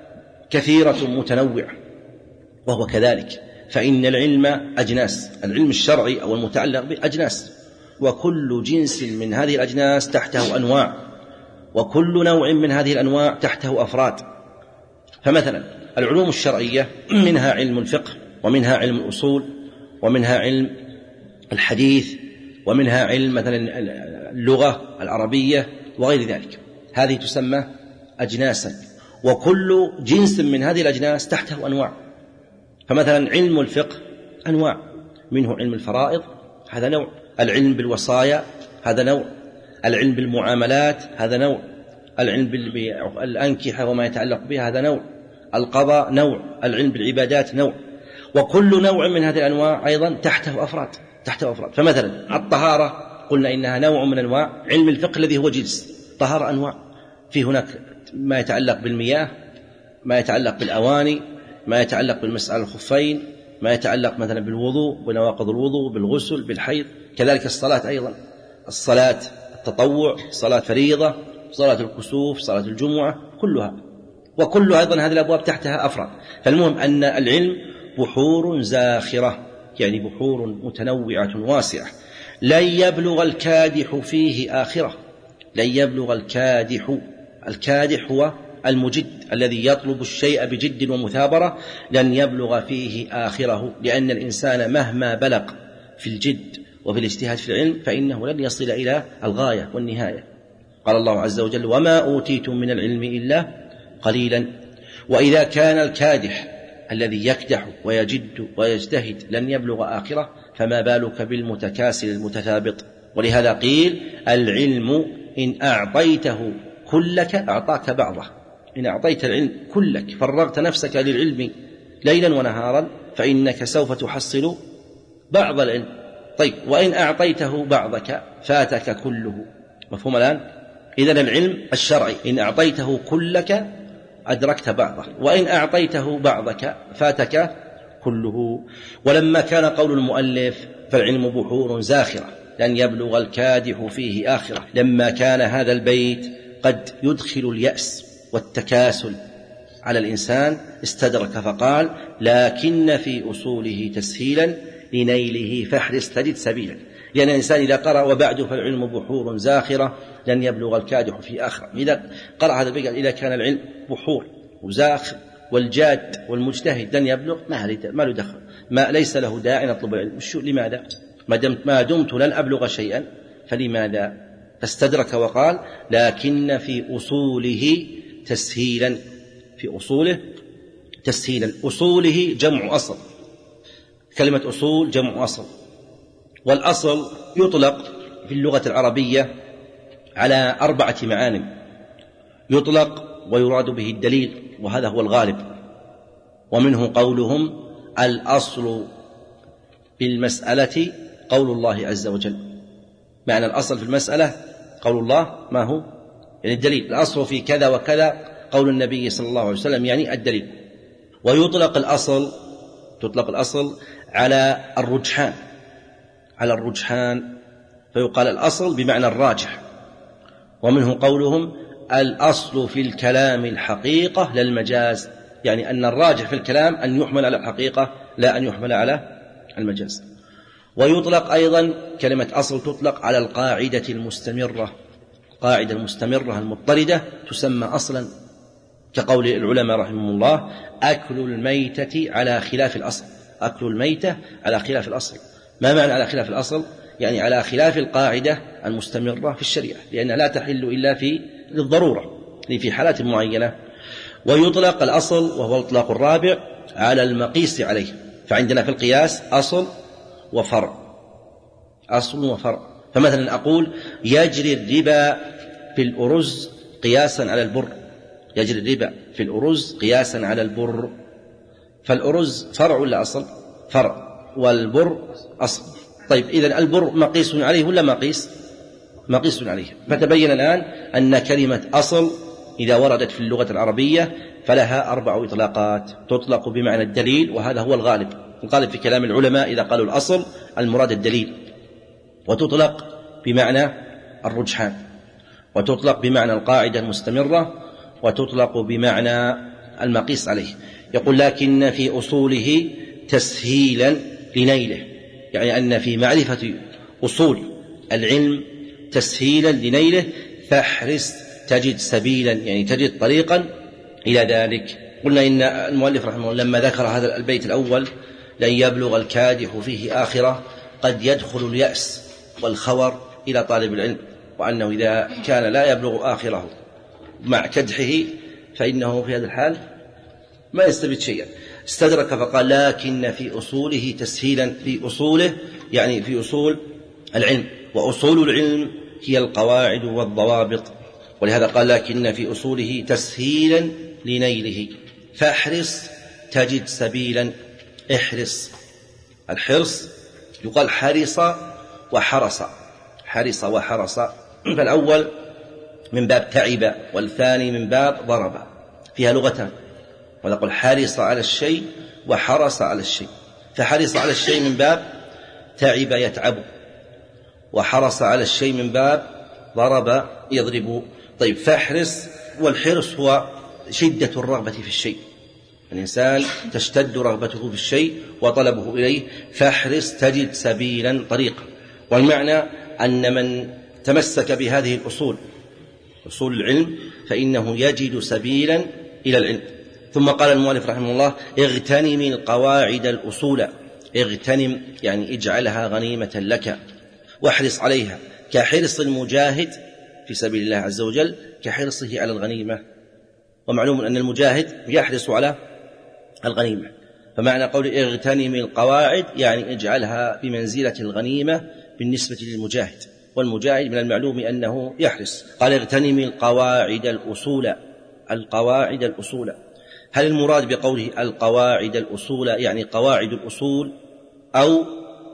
كثيرة متنوعة، وهو كذلك. فإن العلم أجناس، العلم الشرعي أو المتعلق بأجناس، وكل جنس من هذه الأجناس تحته أنواع، وكل نوع من هذه الأنواع تحته أفراد. فمثلا العلوم الشرعية منها علم الفقه، ومنها علم الأصول، ومنها علم الحديث، ومنها علم مثلا اللغة العربية وغير ذلك، هذه تسمى أجناسا، وكل جنس من هذه الأجناس تحته أنواع. فمثلا علم الفقه أنواع، منه علم الفرائض هذا نوع، العلم بالوصايا هذا نوع، العلم بالمعاملات هذا نوع، العلم بالأنكحة وما يتعلق بها هذا نوع، القضاء نوع، العلم بالعبادات نوع، وكل نوع من هذه الأنواع أيضا تحته أفراد تحته أفراد. فمثلا الطهارة قلنا إنها نوع من أنواع علم الفقه الذي هو جنس. طهارة أنواع، في هناك ما يتعلق بالمياه، ما يتعلق بالأواني، ما يتعلق بالمسألة الخفين، ما يتعلق مثلا بالوضوء، بنواقض الوضوء، بالغسل، بالحيض. كذلك الصلاة أيضا، الصلاة التطوع، صلاة فريضة، صلاة الكسوف، صلاة الجمعة، كلها، وكل أيضا هذه الأبواب تحتها أفراد. فالمهم أن العلم بحور زاخرة، يعني بحور متنوعة واسعة، لن يبلغ الكادح فيه آخرة. لن يبلغ الكادح، الكادح هو المجد الذي يطلب الشيء بجد ومثابرة، لن يبلغ فيه آخره، لأن الإنسان مهما بلغ في الجد وفي الاجتهاد في العلم فإنه لن يصل إلى الغاية والنهاية. قال الله عز وجل وما أوتيتم من العلم إلا قليلا. وإذا كان الكادح الذي يكدح ويجد ويجتهد لن يبلغ آخره، فما بالك بالمتكاسل المتثابط. ولهذا قيل العلم إن أعطيته كلك أعطاك بعضه. إن أعطيت العلم كلك، فرغت نفسك للعلم ليلا ونهارا، فإنك سوف تحصل بعض العلم. طيب وإن أعطيته بعضك فاتك كله. مفهوم الآن؟ إذن العلم الشرعي إن أعطيته كلك أدركت بعضه، وإن أعطيته بعضك فاتك كله. ولما كان قول المؤلف فالعلم بحور زاخرة لن يبلغ الكادح فيه آخرة، لما كان هذا البيت قد يدخل اليأس والتكاسل على الإنسان استدرك فقال لكن في أصوله تسهيلا لنيله فاحرص تجد سبيلا. لأن الإنسان إذا قرأ وبعد فالعلم بحور زاخرة لن يبلغ الكادح في آخرة، إذا قرأ هذا البيت إذا كان العلم بحور وزاخر والجاد والمجتهد لن يبلغ، ما له دخل، ما ليس له داعي نطلب العلم. شو لماذا؟ ما دمت, ما دمت لن أبلغ شيئا فلماذا؟ فاستدرك وقال لكن في أصوله تسهيلا، في أصوله تسهيلا. أصوله جمع أصل، كلمة أصول جمع أصل، والأصل يطلق في اللغة العربية على أربعة معان. يطلق ويراد به الدليل، وهذا هو الغالب، ومنه قولهم الأصل بالمسألة قول الله عز وجل. معنى الأصل في المسألة قول الله، ما هو؟ يعني الدليل. الأصل في كذا وكذا قول النبي صلى الله عليه وسلم، يعني الدليل. ويطلق الأصل تطلق الأصل على الرجحان، على الرجحان فيقال الأصل بمعنى الراجح. ومنه قولهم الأصل في الكلام الحقيقة لا المجاز، يعني أن الراجح في الكلام أن يحمل على الحقيقة لا أن يحمل على المجاز. ويطلق أيضا كلمة أصل تطلق على القاعدة المستمرة، القاعدة المستمرة المضطردة تسمى أصلا، كقول العلماء رحمهم الله أكل الميتة على خلاف الأصل. أكل الميتة على خلاف الأصل. ما معنى على خلاف الأصل؟ يعني على خلاف القاعدة المستمرة في الشريعة، لأنها لا تحل إلا في الضرورة، في حالات معينة. ويطلق الأصل وهو الإطلاق الرابع على المقيس عليه. فعندنا في القياس أصل وفرع، أصل وفرع. فمثلا أقول يجري الربا في الأرز قياسا على البر، يجري الربا في الأرز قياسا على البر. فالأرز فرع ولا أصل؟ فرع، والبر أصل. طيب إذن البر مقيس عليه ولا مقيس؟ مقيس عليه. فتبين الآن أن كلمة أصل إذا وردت في اللغة العربية فلها أربع إطلاقات، تطلق بمعنى الدليل، وهذا هو الغالب. الغالب في كلام العلماء إذا قالوا الأصل المراد الدليل، وتطلق بمعنى الرجحان، وتطلق بمعنى القاعدة المستمرة، وتطلق بمعنى المقيس عليه. يقول لكن في أصوله تسهيلا لنيله، يعني أن في معرفة أصول العلم تسهيلا لنيله، فاحرص تجد سبيلا، يعني تجد طريقا إلى ذلك. قلنا إن المؤلف رحمه الله لما ذكر هذا البيت الأول لن يبلغ الكادح فيه آخرة، قد يدخل اليأس والخور إلى طالب العلم، وأنه إذا كان لا يبلغ آخره مع كدحه فإنه في هذا الحال ما يستفيد شيئا. استدرك فقال لكن في أصوله تسهيلا، في أصوله يعني في أصول العلم، وأصول العلم هي القواعد والضوابط، ولهذا قال لكن في أصوله تسهيلا لنيله، فاحرص تجد سبيلا. احرص، الحرص يقال حرص وحرص، حرص وحرص. فالأول من باب تعب، والثاني من باب ضرب، فيها لغتان. ونقول حرص على الشيء وحرص على الشيء. فحرص على الشيء من باب تعب يتعب، وحرص على الشيء من باب ضرب يضرب. طيب فاحرص، والحرص هو شدة الرغبة في الشيء، الإنسان تشتد رغبته في الشيء وطلبه إليه. فاحرص تجد سبيلا طريقا. والمعنى أن من تمسك بهذه الأصول، أصول العلم، فإنه يجد سبيلا إلى العلم. ثم قال المؤلف رحمه الله اغتنم القواعد الأصول، اغتنم يعني اجعلها غنيمة لك، واحرص عليها كحرص المجاهد في سبيل الله عز وجل كحرصه على الغنيمة. ومعلوم أن المجاهد يحرص على الغنيمة، فمعنى قول اغتنم القواعد يعني اجعلها بمنزلة الغنيمة بالنسبة للمجاهد، والمجاهد من المعلوم أنه يحرص. قال اغتنم القواعد الأصول، القواعد الأصول. هل المراد بقوله القواعد الأصول يعني قواعد الأصول، أو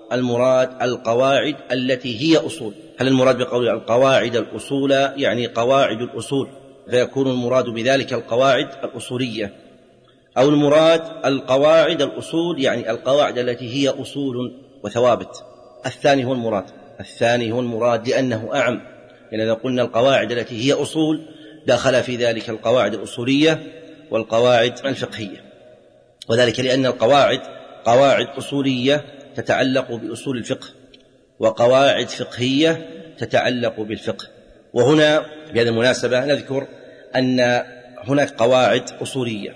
المراد القواعد التي هي أصول؟ هل المراد بقوله القواعد الأصول يعني قواعد الأصول، فيكون المراد بذلك القواعد الأصولية، أو المراد القواعد الأصول يعني القواعد التي هي أصول وثوابت؟ الثاني هو المراد، الثاني هو المراد لأنه أعم. يعني إذا قلنا القواعد التي هي أصول دخل في ذلك القواعد الأصولية والقواعد الفقهية، وذلك لأن القواعد قواعد أصولية تتعلق بأصول الفقه، وقواعد فقهية تتعلق بالفقه. وهنا بهذه المناسبة نذكر أن هناك قواعد أصولية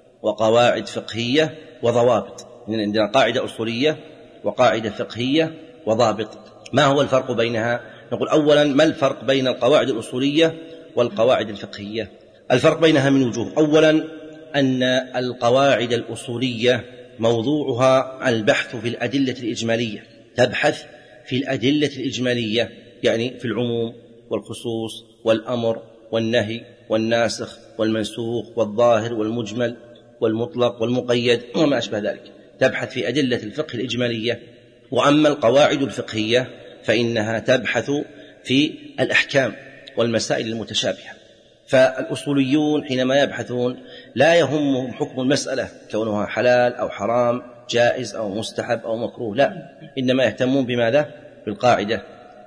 وقواعد فقهية وضوابط. عندنا قاعدة أصولية وقاعدة فقهية وضابط. ما هو الفرق بينها؟ نقول أولا ما الفرق بين القواعد الأصولية والقواعد الفقهية؟ الفرق بينها من وجوه. أولا أن القواعد الأصولية موضوعها البحث في الأدلة الإجمالية، تبحث في الأدلة الإجمالية يعني في العموم والخصوص والأمر والنهي والناسخ والمنسوخ والظاهر والمجمل والمطلق والمقيد وما أشبه ذلك، تبحث في أدلة الفقه الإجمالية. وأما القواعد الفقهية فإنها تبحث في الأحكام والمسائل المتشابهة. فالأصوليون حينما يبحثون لا يهمهم حكم المسألة كونها حلال أو حرام، جائز أو مستحب أو مكروه، لا، إنما يهتمون بماذا؟ بالقاعدة.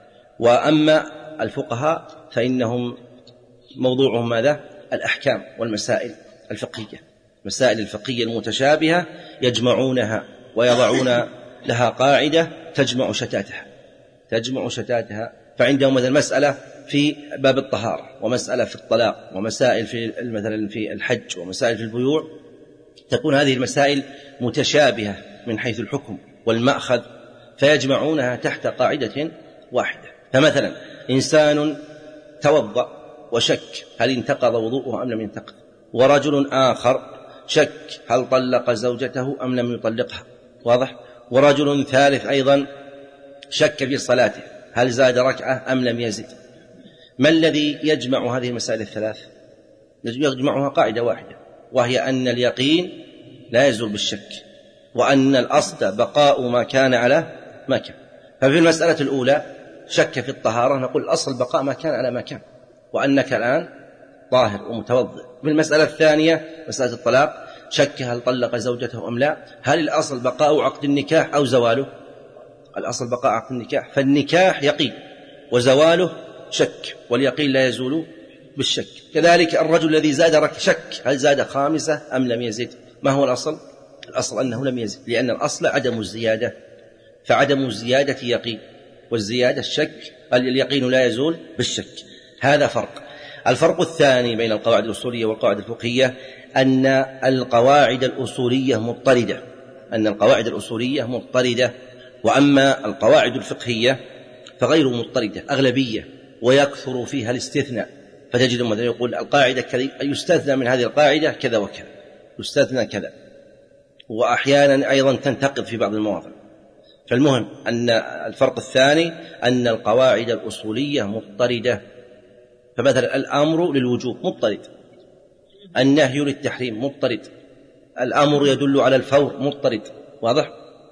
وأما الفقهاء فإنهم موضوعهم ماذا؟ الأحكام والمسائل الفقهية، مسائل الفقهية المتشابهة يجمعونها ويضعون لها قاعدة تجمع شتاتها، تجمع شتاتها. فعندهم مثلا مسألة في باب الطهارة، ومسألة في الطلاق، ومسائل في مثلا في الحج، ومسائل في البيوع، تكون هذه المسائل متشابهة من حيث الحكم والمأخذ، فيجمعونها تحت قاعدة واحدة. فمثلا إنسان توضأ وشك هل انتقض وضوءه أم لم ينتقض، ورجل آخر شك هل طلق زوجته أم لم يطلقها، واضح؟ ورجل ثالث أيضا شك في صلاته هل زاد ركعة أم لم يزد. ما الذي يجمع هذه المسائل الثلاث؟ يجمعها قاعدة واحدة، وهي أن اليقين لا يزول بالشك، وأن الأصل بقاء ما كان على ما كان. ففي المسألة الأولى شك في الطهارة، نقول الأصل بقاء ما كان على ما كان، وأنك الآن طاهر ومتوضئ. في المسألة الثانية مسألة الطلاق شك هل طلق زوجته أم لا، هل الأصل بقاء عقد النكاح أو زواله؟ الأصل بقاء عقد النكاح، فالنكاح يقين وزواله شك، واليقين لا يزول بالشك. كذلك الرجل الذي زاد رك شك هل زاد خامسة أم لم يزد. ما هو الأصل؟ الأصل أنه لم يزد، لأن الأصل عدم الزيادة، فعدم الزيادة يقين، والزيادة الشك، اليقين لا يزول بالشك. هذا فرق. الفرق الثاني بين القواعد الأصولية والقواعد الفقهية أن القواعد الأصولية مضطردة، أن القواعد الأصولية مضطردة، وأما القواعد الفقهية فغير مضطردة، أغلبية، ويكثر فيها الاستثناء. فتجد مثلا يقول القاعدة كذا يستثنى من هذه القاعدة كذا وكذا، يستثنى كذا، وأحيانا أيضا تنتقد في بعض المواضع. فالمهم أن الفرق الثاني أن القواعد الأصولية مضطردة. فمثلا الأمر للوجوب مضطرد، النهي للتحريم مضطرد، الأمر يدل على الفور مضطرد، واضح؟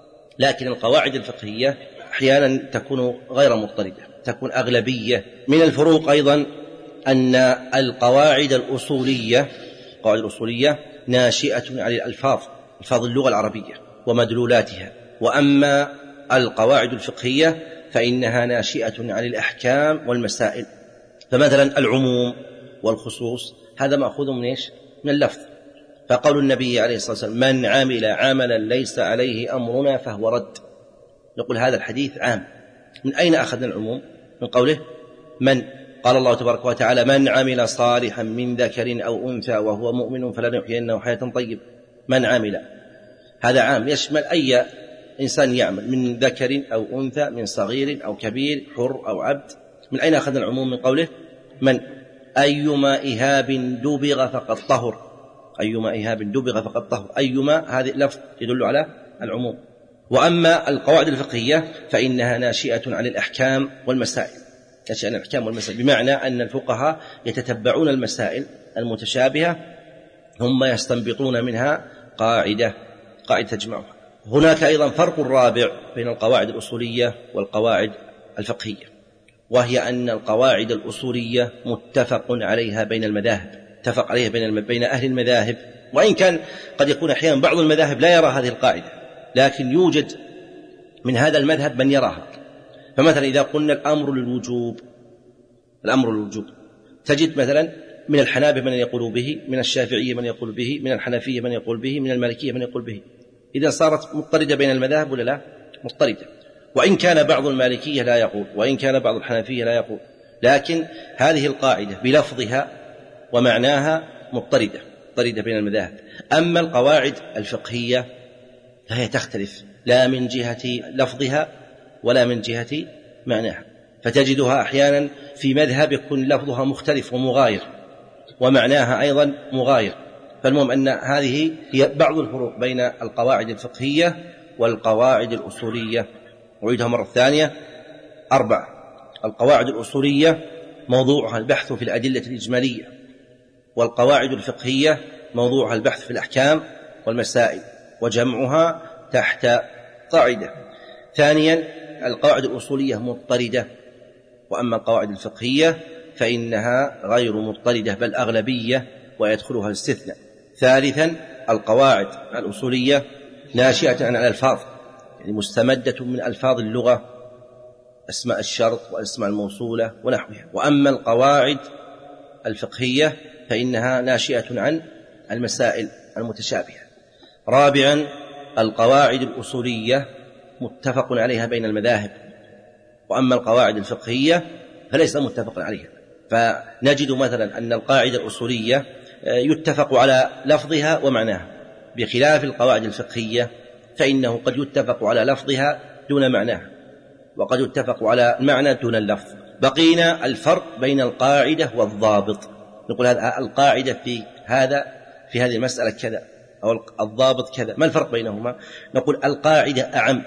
لكن القواعد الفقهية أحيانا تكون غير مضطردة، تكون أغلبية. من الفروق أيضا أن القواعد الأصولية القواعد الأصولية ناشئة عن الألفاظ، ألفاظ اللغة العربية ومدلولاتها، وأما القواعد الفقهية فإنها ناشئة عن الأحكام والمسائل. فمثلا العموم والخصوص هذا مأخوذ من إيش؟ من اللفظ. فقول النبي عليه الصلاة والسلام من عمل عملا ليس عليه أمرنا فهو رد، نقول هذا الحديث عام. من أين أخذنا العموم؟ من قوله من، قال الله تبارك وتعالى من عمل صالحا من ذكر أو أنثى وهو مؤمن فلنحيينه حياة طيبة. من عمل هذا عام يشمل أي إنسان يعمل، من ذكر أو أنثى، من صغير أو كبير، حر أو عبد. من أين أخذنا العموم؟ من قوله من، أيما إهاب دبغ فقد طهر، أيما إهاب دبغ فقد طهر، أيما هذه لفظ يدل على العموم. وأما القواعد الفقهية فإنها ناشئة عن الأحكام والمسائل، ناشئة عن الأحكام والمسائل، بمعنى أن الفقهاء يتتبعون المسائل المتشابهة ثم يستنبطون منها قاعدة قاعدة تجمعها. هناك أيضا فرق رابع بين القواعد الأصولية والقواعد الفقهية، وهي أن القواعد الأصولية متفق عليها بين المذاهب، اتفق عليها بين بين أهل المذاهب، وإن كان قد يكون أحيانا بعض المذاهب لا يرى هذه القاعدة، لكن يوجد من هذا المذهب من يراها. فمثلا إذا قلنا الأمر للوجوب، الأمر للوجوب تجد مثلا من الحنابلة من يقول به، من الشافعية من يقول به، من الحنفية من يقول به، من المالكية من يقول به. إذا صارت مضطردة بين المذاهب ولا لا؟ مضطردة. وإن كان بعض المالكية لا يقول، وإن كان بعض الحنفية لا يقول، لكن هذه القاعدة بلفظها ومعناها مضطردة مضطردة بين المذاهب. أما القواعد الفقهية فهي تختلف، لا من جهة لفظها ولا من جهة معناها، فتجدها أحيانا في مذهب يكون لفظها مختلف ومغاير، ومعناها أيضا مغاير. فالمهم أن هذه هي بعض الفروق بين القواعد الفقهية والقواعد الأصولية. أعيدها مرة ثانية: أربع. القواعد الأصولية موضوعها البحث في الأدلة الإجمالية، والقواعد الفقهية موضوعها البحث في الأحكام والمسائل، وجمعها تحت قاعدة. ثانيا، القواعد الأصولية مضطردة، وأما القواعد الفقهية فإنها غير مضطردة بل أغلبية ويدخلها الاستثناء. ثالثا، القواعد الأصولية ناشئة عن الألفاظ، يعني مستمدة من ألفاظ اللغة، أسماء الشرط وأسماء الموصولة ونحوها. وأما القواعد الفقهية فإنها ناشئة عن المسائل المتشابهة. رابعا، القواعد الأصولية متفق عليها بين المذاهب، وأما القواعد الفقهية فليس متفق عليها. فنجد مثلا أن القاعدة الأصولية يتفق على لفظها ومعناها، بخلاف القواعد الفقهية فإنه قد يتفق على لفظها دون معناها، وقد يتفق على المعنى دون اللفظ. بقينا الفرق بين القاعدة والضابط، نقول هذا القاعدة في هذا في هذه المسألة كذا، أو الضابط كذا. ما الفرق بينهما؟ نقول القاعدة أعم،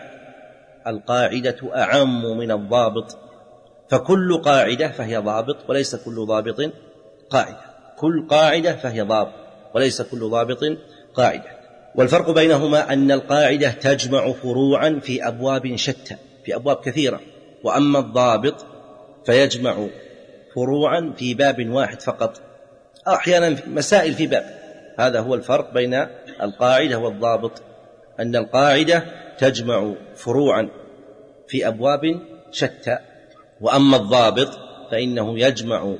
القاعدة أعم من الضابط، فكل قاعدة فهي ضابط وليس كل ضابط قاعدة، كل قاعدة فهي ضابط وليس كل ضابط قاعدة. والفرق بينهما أن القاعدة تجمع فروعا في أبواب شتى، في أبواب كثيرة، وأما الضابط فيجمع فروعا في باب واحد فقط، أو أحيانا مسائل في باب. هذا هو الفرق بين القاعدة والضابط، أن القاعدة تجمع فروعا في أبواب شتى، وأما الضابط فإنه يجمع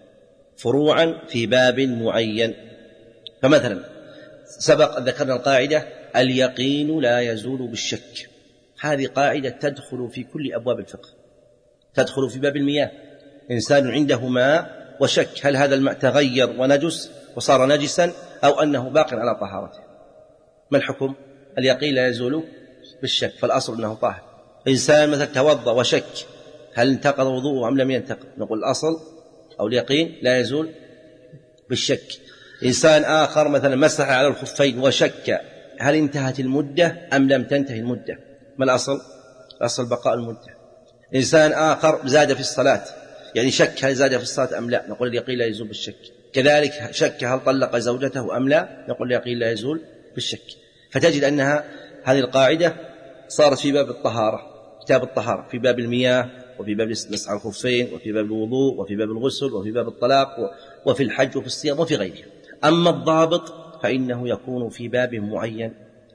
فروعا في باب معين. فمثلا سبق ذكرنا القاعدة اليقين لا يزول بالشك، هذه قاعدة تدخل في كل أبواب الفقه، تدخل في باب المياه. إنسان عنده ماء وشك هل هذا الماء تغير ونجس وصار نجسا أو أنه باق على طهارته، ما الحكم؟ اليقين لا يزول بالشك، فالأصل أنه طاهر. إنسان مثلا توضأ وشك هل انتقض وضوءه أم لم ينتقض، نقول الأصل أو اليقين لا يزول بالشك. إنسان آخر مثلا مسح على الخفين وشك هل انتهت المدة أم لم تنتهي المدة، ما الأصل؟ الأصل بقاء المدة. إنسان آخر زاد في الصلاة، يعني شك هل زاد في الصلاة أم لا، نقول اليقين لا يزول بالشك. كذلك شك هل طلق زوجته أم لا، نقول اليقين لا يزول بالشك. فتجد أنها هذه القاعدة صارت في باب الطهارة، كتاب الطهارة، في باب المياه، وفي باب مسح الخفين، وفي باب الوضوء، وفي باب الغسل، وفي باب الطلاق، وفي الحج، وفي الصيام، وفي غيره. أما الضابط فإنه يكون في باب معين،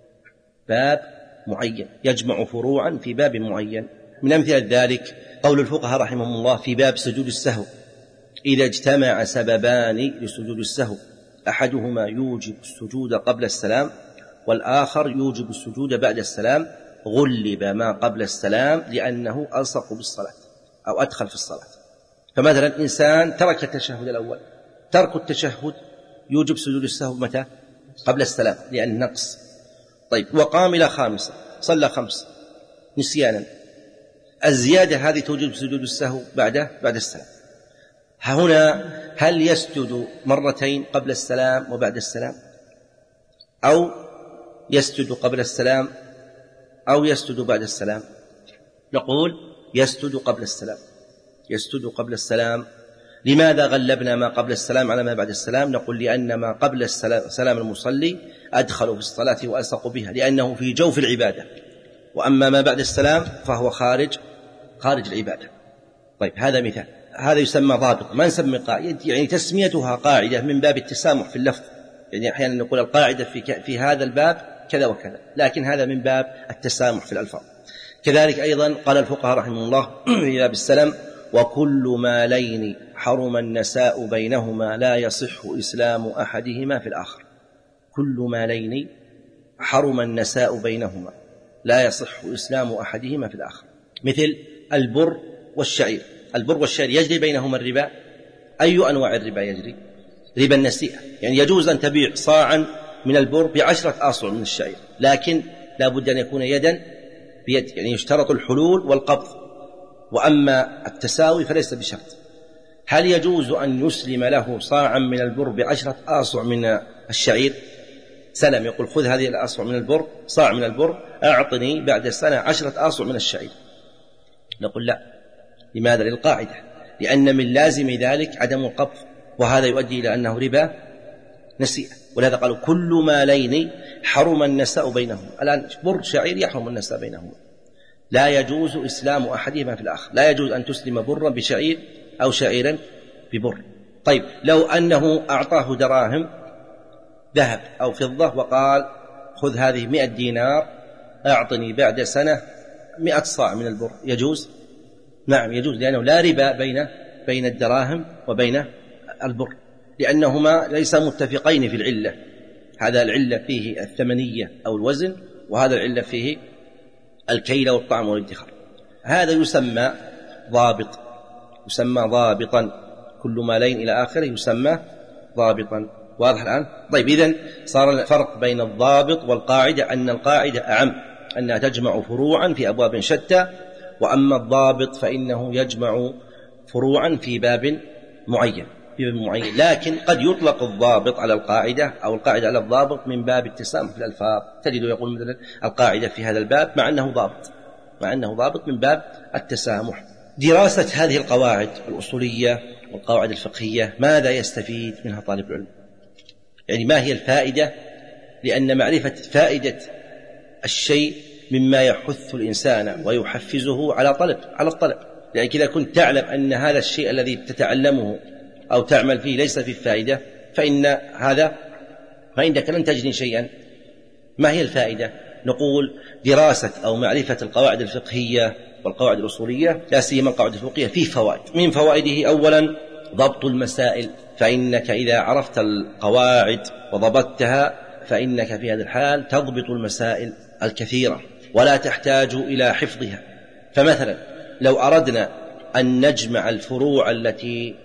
باب معين يجمع فروعا في باب معين. من أمثلة ذلك قول الفقهاء رحمهم الله في باب سجود السهو: إذا اجتمع سببان لسجود السهو أحدهما يوجب السجود قبل السلام والآخر يوجب السجود بعد السلام غلب ما قبل السلام لأنه ألصق بالصلاة أو أدخل في الصلاة. فمثلا إنسان ترك التشهد الأول، ترك التشهد يوجب سجود السهو متى؟ قبل السلام لأن نقص. طيب وقام إلى خامسة، صلى خمس نسيانا، الزيادة هذه توجب سجود السهو بعد بعد السلام. هنا هل يسجد مرتين قبل السلام وبعد السلام، أو يسجد قبل السلام أو يسجد بعد السلام؟ نقول يسجد قبل السلام، يسجد قبل السلام. لماذا غلبنا ما قبل السلام على ما بعد السلام؟ نقول لأن ما قبل السلام المصلي أدخل في الصلاة وألصق بها لأنه في جوف العبادة، وأما ما بعد السلام فهو خارج خارج العبادة. طيب هذا مثال، هذا يسمى ضابط. ما نسمي قاعدة، يعني تسميتها قاعدة من باب التسامح في اللفظ، يعني أحيانا نقول القاعدة في, في هذا الباب كذا وكذا، لكن هذا من باب التسامح في الألفاظ. كذلك أيضا قال الفقهاء رحمه الله في باب السلم: وكل مالين حرم النساء بينهما لا يصح إسلام أحدهما في الآخر. كل مالين حرم النساء بينهما لا يصح إسلام أحدهما في الآخر، مثل البر والشعير. البر والشعير يجري بينهما الربا. أي أنواع الربا يجري؟ ربا النسيئة، يعني يجوز أن تبيع صاعا من البر بعشرة آصع من الشعير، لكن لا بد أن يكون يدا بيد، يعني يشترط الحلول والقبض. وأما التساوي فليس بشرط. هل يجوز أن يسلم له صاعا من البر بعشرة آصع من الشعير؟ سلم، يقول خذ هذه الآصع من البر، صاع من البر، أعطني بعد سنة عشرة آصع من الشعير. نقول لا. لماذا؟ للقاعدة، لأن من لازم ذلك عدم القبض، وهذا يؤدي إلى أنه ربا نسيئة. ولهذا قالوا كل مالين حرم النساء بينهما. الآن بر شعير يحرم النساء بينهما، لا يجوز إسلام أحدهما في الآخر. لا يجوز أن تسلم برا بشعير أو شعيرا ببر. طيب لو أنه أعطاه دراهم ذهب أو فضة وقال خذ هذه مئة دينار أعطني بعد سنة مئة صاع من البر، يجوز؟ نعم يجوز، لأنه لا ربا بين بين الدراهم وبين البر، لأنهما ليس متفقين في العلة. هذا العلة فيه الثمنية أو الوزن، وهذا العلة فيه الكيل والطعم والادخار. هذا يسمى ضابط، يسمى ضابطا. كل مالين إلى آخره يسمى ضابطا. واضح الآن؟ طيب إذن صار الفرق بين الضابط والقاعدة أن القاعدة أعم، أنها تجمع فروعا في أبواب شتى، وأما الضابط فإنه يجمع فروعا في باب معين. بباب معين، لكن قد يطلق الضابط على القاعدة أو القاعدة على الضابط من باب التسامح في الألفاظ. تجد يقول مثلا القاعدة في هذا الباب مع أنه ضابط مع أنه ضابط من باب التسامح. دراسة هذه القواعد الأصولية والقواعد الفقهية ماذا يستفيد منها طالب العلم؟ يعني ما هي الفائدة؟ لأن معرفة فائدة الشيء مما يحث الإنسان ويحفزه على طلب على الطلب. يعني إذا كنت تعلم أن هذا الشيء الذي تتعلمه أو تعمل فيه ليس فيه فائدة، فإن هذا فإنك لن تجني شيئا. ما هي الفائدة؟ نقول دراسة أو معرفة القواعد الفقهية والقواعد الأصولية، لا سيما القواعد الفقهية، فيه فوائد. من فوائده أولا ضبط المسائل، فإنك إذا عرفت القواعد وضبطتها فإنك في هذا الحال تضبط المسائل الكثيرة ولا تحتاج إلى حفظها. فمثلا لو أردنا أن نجمع الفروع التي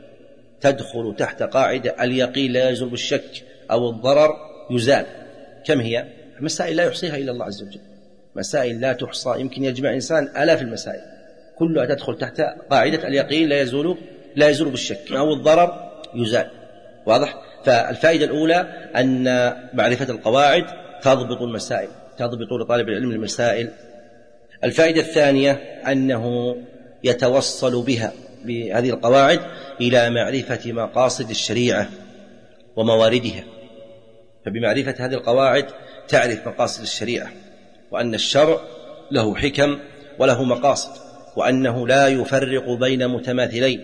تدخل تحت قاعدة اليقين لا يزول بالشك أو الضرر يزال، كم هي؟ مسائل لا يحصيها إلا الله عز وجل، مسائل لا تحصى، يمكن يجمع إنسان آلاف المسائل كلها تدخل تحت قاعدة اليقين لا يزول لا يزول بالشك أو الضرر يزال. واضح؟ فالفائدة الأولى أن معرفة القواعد تضبط المسائل، تضبط لطالب العلم المسائل. الفائدة الثانية أنه يتوصل بها بهذه القواعد إلى معرفة مقاصد الشريعة ومواردها. فبمعرفة هذه القواعد تعرف مقاصد الشريعة، وأن الشرع له حكم وله مقاصد، وأنه لا يفرق بين متماثلين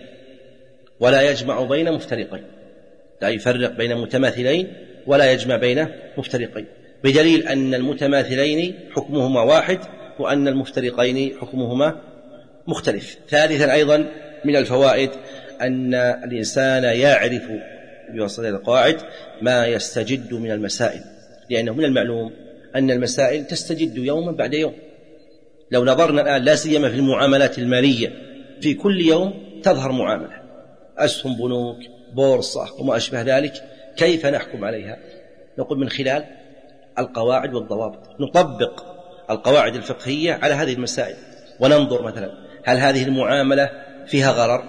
ولا يجمع بين مفترقين، لا يفرق بين متماثلين ولا يجمع بين مفترقين، بدليل أن المتماثلين حكمهما واحد وأن المفترقين حكمهما مختلف. ثالثا أيضا من الفوائد أن الإنسان يعرف بواسطة القواعد ما يستجد من المسائل، لأنه من المعلوم أن المسائل تستجد يوما بعد يوم. لو نظرنا الآن لا سيما في المعاملات المالية، في كل يوم تظهر معاملة، أسهم بنوك بورصة وما أشبه ذلك، كيف نحكم عليها؟ نقول من خلال القواعد والضوابط، نطبق القواعد الفقهية على هذه المسائل وننظر مثلا هل هذه المعاملة فيها غرر؟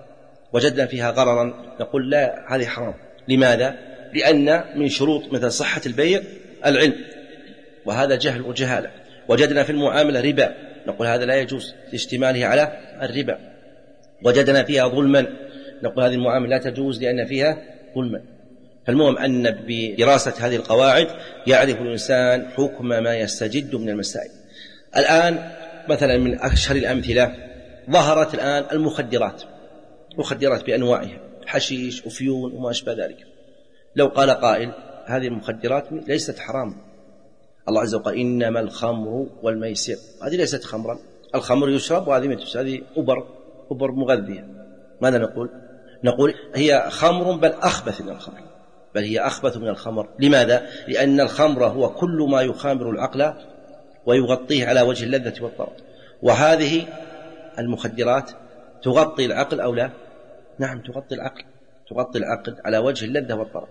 وجدنا فيها غررا نقول لا، هذه حرام. لماذا؟ لأن من شروط مثل صحة البيع العلم، وهذا جهل وجهالة. وجدنا في المعاملة ربا، نقول هذا لا يجوز لاشتماله على الربا. وجدنا فيها ظلما، نقول هذه المعاملة لا تجوز لأن فيها ظلما. فالمهم أن بدراسة هذه القواعد يعرف الإنسان حكم ما يستجد من المسائل. الآن مثلا من أشهر الأمثلة ظهرت الآن المخدرات، مخدرات بأنواعها، حشيش وفيون وما أشبه ذلك. لو قال قائل هذه المخدرات ليست حرام، الله عز وجل قال إنما الخمر والميسر، هذه ليست خمرا، الخمر يشرب وهذه متس، هذه أبر أبر مغذية. ماذا نقول؟ نقول هي خمر بل أخبث من الخمر، بل هي أخبث من الخمر. لماذا؟ لأن الخمر هو كل ما يخامر العقل ويغطيه على وجه اللذة والطرب، وهذه المخدرات تغطي العقل أو لا؟ نعم تغطي العقل، تغطي العقل على وجه اللذة والطرب.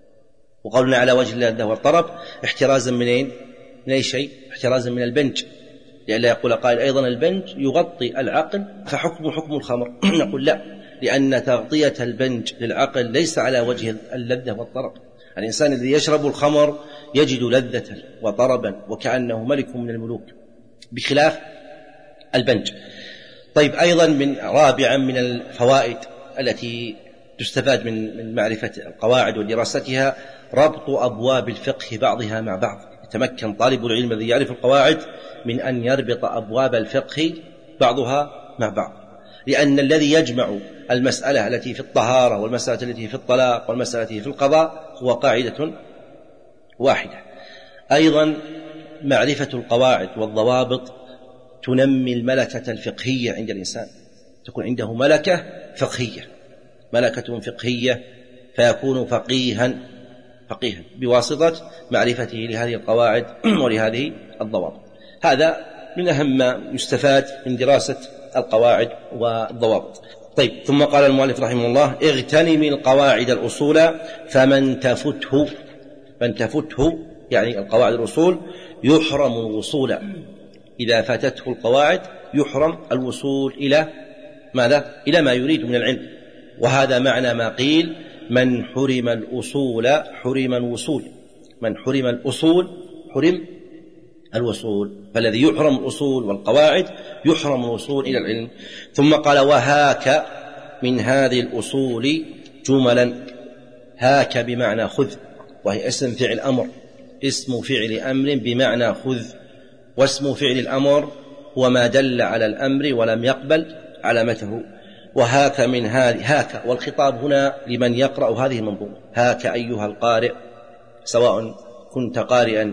وقولنا على وجه اللذة والطرب احترازا منين؟ من أي شيء؟ احترازا من البنج، لأن لا يقول قائل أيضا البنج يغطي العقل فحكم حكم الخمر. نقول لا، لأن تغطية البنج للعقل ليس على وجه اللذة والطرب. الإنسان الذي يشرب الخمر يجد لذة وطربا وكأنه ملك من الملوك، بخلاف البنج. طيب أيضا من رابعا من الفوائد التي تستفاد من من معرفة القواعد ودراستها ربط أبواب الفقه بعضها مع بعض. يتمكن طالب العلم الذي يعرف القواعد من أن يربط أبواب الفقه بعضها مع بعض، لأن الذي يجمع المسألة التي في الطهارة والمسألة التي في الطلاق والمسألة التي في القضاء هو قاعدة واحدة. أيضا معرفة القواعد والضوابط تنمي الملكة الفقهية عند الإنسان، تكون عنده ملكة فقهية، ملكة فقهية، فيكون فقيها فقيها بواسطة معرفته لهذه القواعد ولهذه الضوابط. هذا من أهم ما يستفاد من دراسة القواعد والضوابط. طيب، ثم قال المؤلف رحمه الله: اغتنم القواعد الأصول فمن تفته، من تفته يعني القواعد الأصول يحرم الوصول، إذا فاتته القواعد يحرم الوصول إلى ماذا؟ إلى ما يريد من العلم. وهذا معنى ما قيل: من حرم الأصول حرم الوصول. من حرم الأصول حرم الوصول، فالذي يحرم الأصول والقواعد يحرم الوصول إلى العلم. ثم قال: وهاك من هذه الأصول جملا. هاك بمعنى خذ، وهي اسم فعل أمر، اسم فعل أمر بمعنى خذ، واسم فعل الأمر هو ما دل على الأمر ولم يقبل علامته. وهاك من هذه، هاك والخطاب هنا لمن يقرأ هذه المنظومة: هاك أيها القارئ، سواء كنت قارئا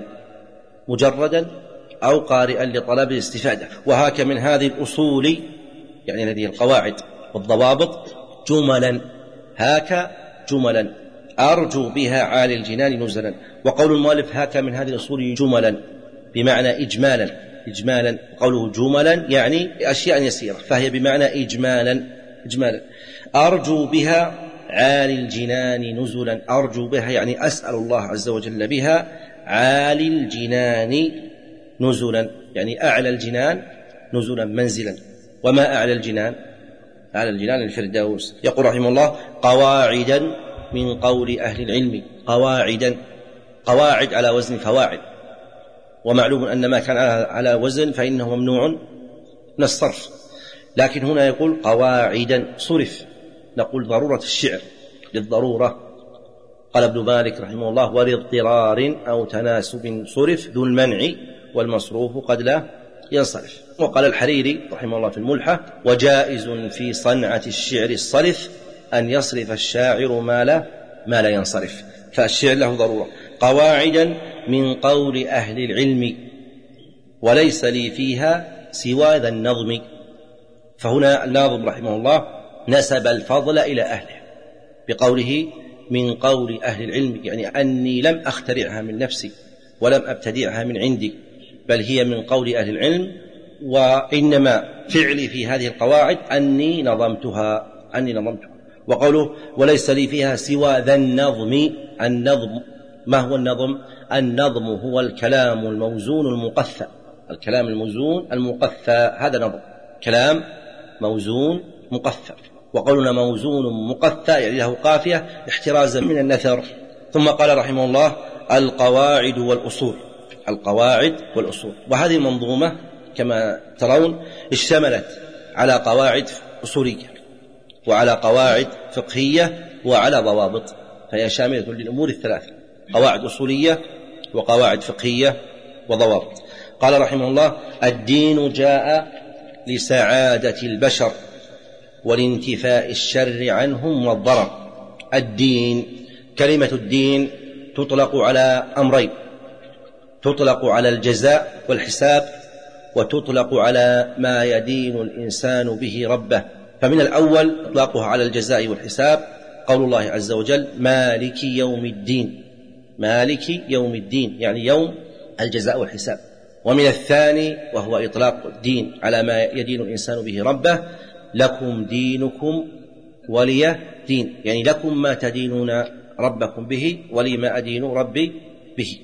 مجردا أو قارئا لطلب الاستفادة. وهاك من هذه الأصول، يعني هذه القواعد والضوابط، جملا. هاك جملا أرجو بها عالي الجنان نزلا. وقول المؤلف: هاك من هذه الأصول جملا بمعنى إجمالا. إجمالا قوله جملا يعني أشياء يسيرة، فهي بمعنى إجمالا. إجمالا أرجو بها عالي الجنان نزلا. أرجو بها يعني أسأل الله عز وجل بها عالي الجنان نزلا، يعني أعلى الجنان نزلا منزلا. وما أعلى الجنان؟ أعلى الجنان الفردوس. يقول رحمه الله: قواعدا من قول أهل العلم. قواعدا، قواعد على وزن فواعل، ومعلوم أن ما كان على وزن فإنه ممنوع من الصرف، لكن هنا يقول قواعدا صرف. نقول ضرورة الشعر للضرورة. قال ابن مالك رحمه الله: ولاضطرار أو تناسب صرف ذو المنع والمصروف قد لا ينصرف. وقال الحريري رحمه الله في الملحة: وجائز في صنعة الشعر الصرف أن يصرف الشاعر ما لا, ما لا ينصرف. فالشعر له ضرورة. قواعدا من قول أهل العلم وليس لي فيها سوى ذا النظم. فهنا الناظم رحمه الله نسب الفضل إلى أهله بقوله من قول أهل العلم، يعني أني لم أخترعها من نفسي ولم أبتدعها من عندي، بل هي من قول أهل العلم، وإنما فعلي في هذه القواعد أني نظمتها أني نظمتها وقوله وليس لي فيها سوى ذا النظم. النظم ما هو النظم؟ النظم هو الكلام الموزون المقفى. الكلام الموزون المقفى هذا نظم، كلام موزون مقفى. وقولنا موزون مقفى يعني له قافية احترازا من النثر. ثم قال رحمه الله: القواعد والأصول. القواعد والأصول. وهذه المنظومة كما ترون اشتملت على قواعد أصولية وعلى قواعد فقهية وعلى ضوابط، فهي شاملة للأمور الثلاثة: قواعد أصولية وقواعد فقهية وضوابط. قال رحمه الله: الدين جاء لسعادة البشر ولانتفاء الشر عنهم والضرر. الدين، كلمة الدين تطلق على أمرين: تطلق على الجزاء والحساب، وتطلق على ما يدين الإنسان به ربه. فمن الأول إطلاقها على الجزاء والحساب قول الله عز وجل: مالك يوم الدين. مالك يوم الدين يعني يوم الجزاء والحساب. ومن الثاني وهو إطلاق الدين على ما يدين الإنسان به ربه: لكم دينكم ولي دين، يعني لكم ما تدينون ربكم به ولي ما أدين ربي به.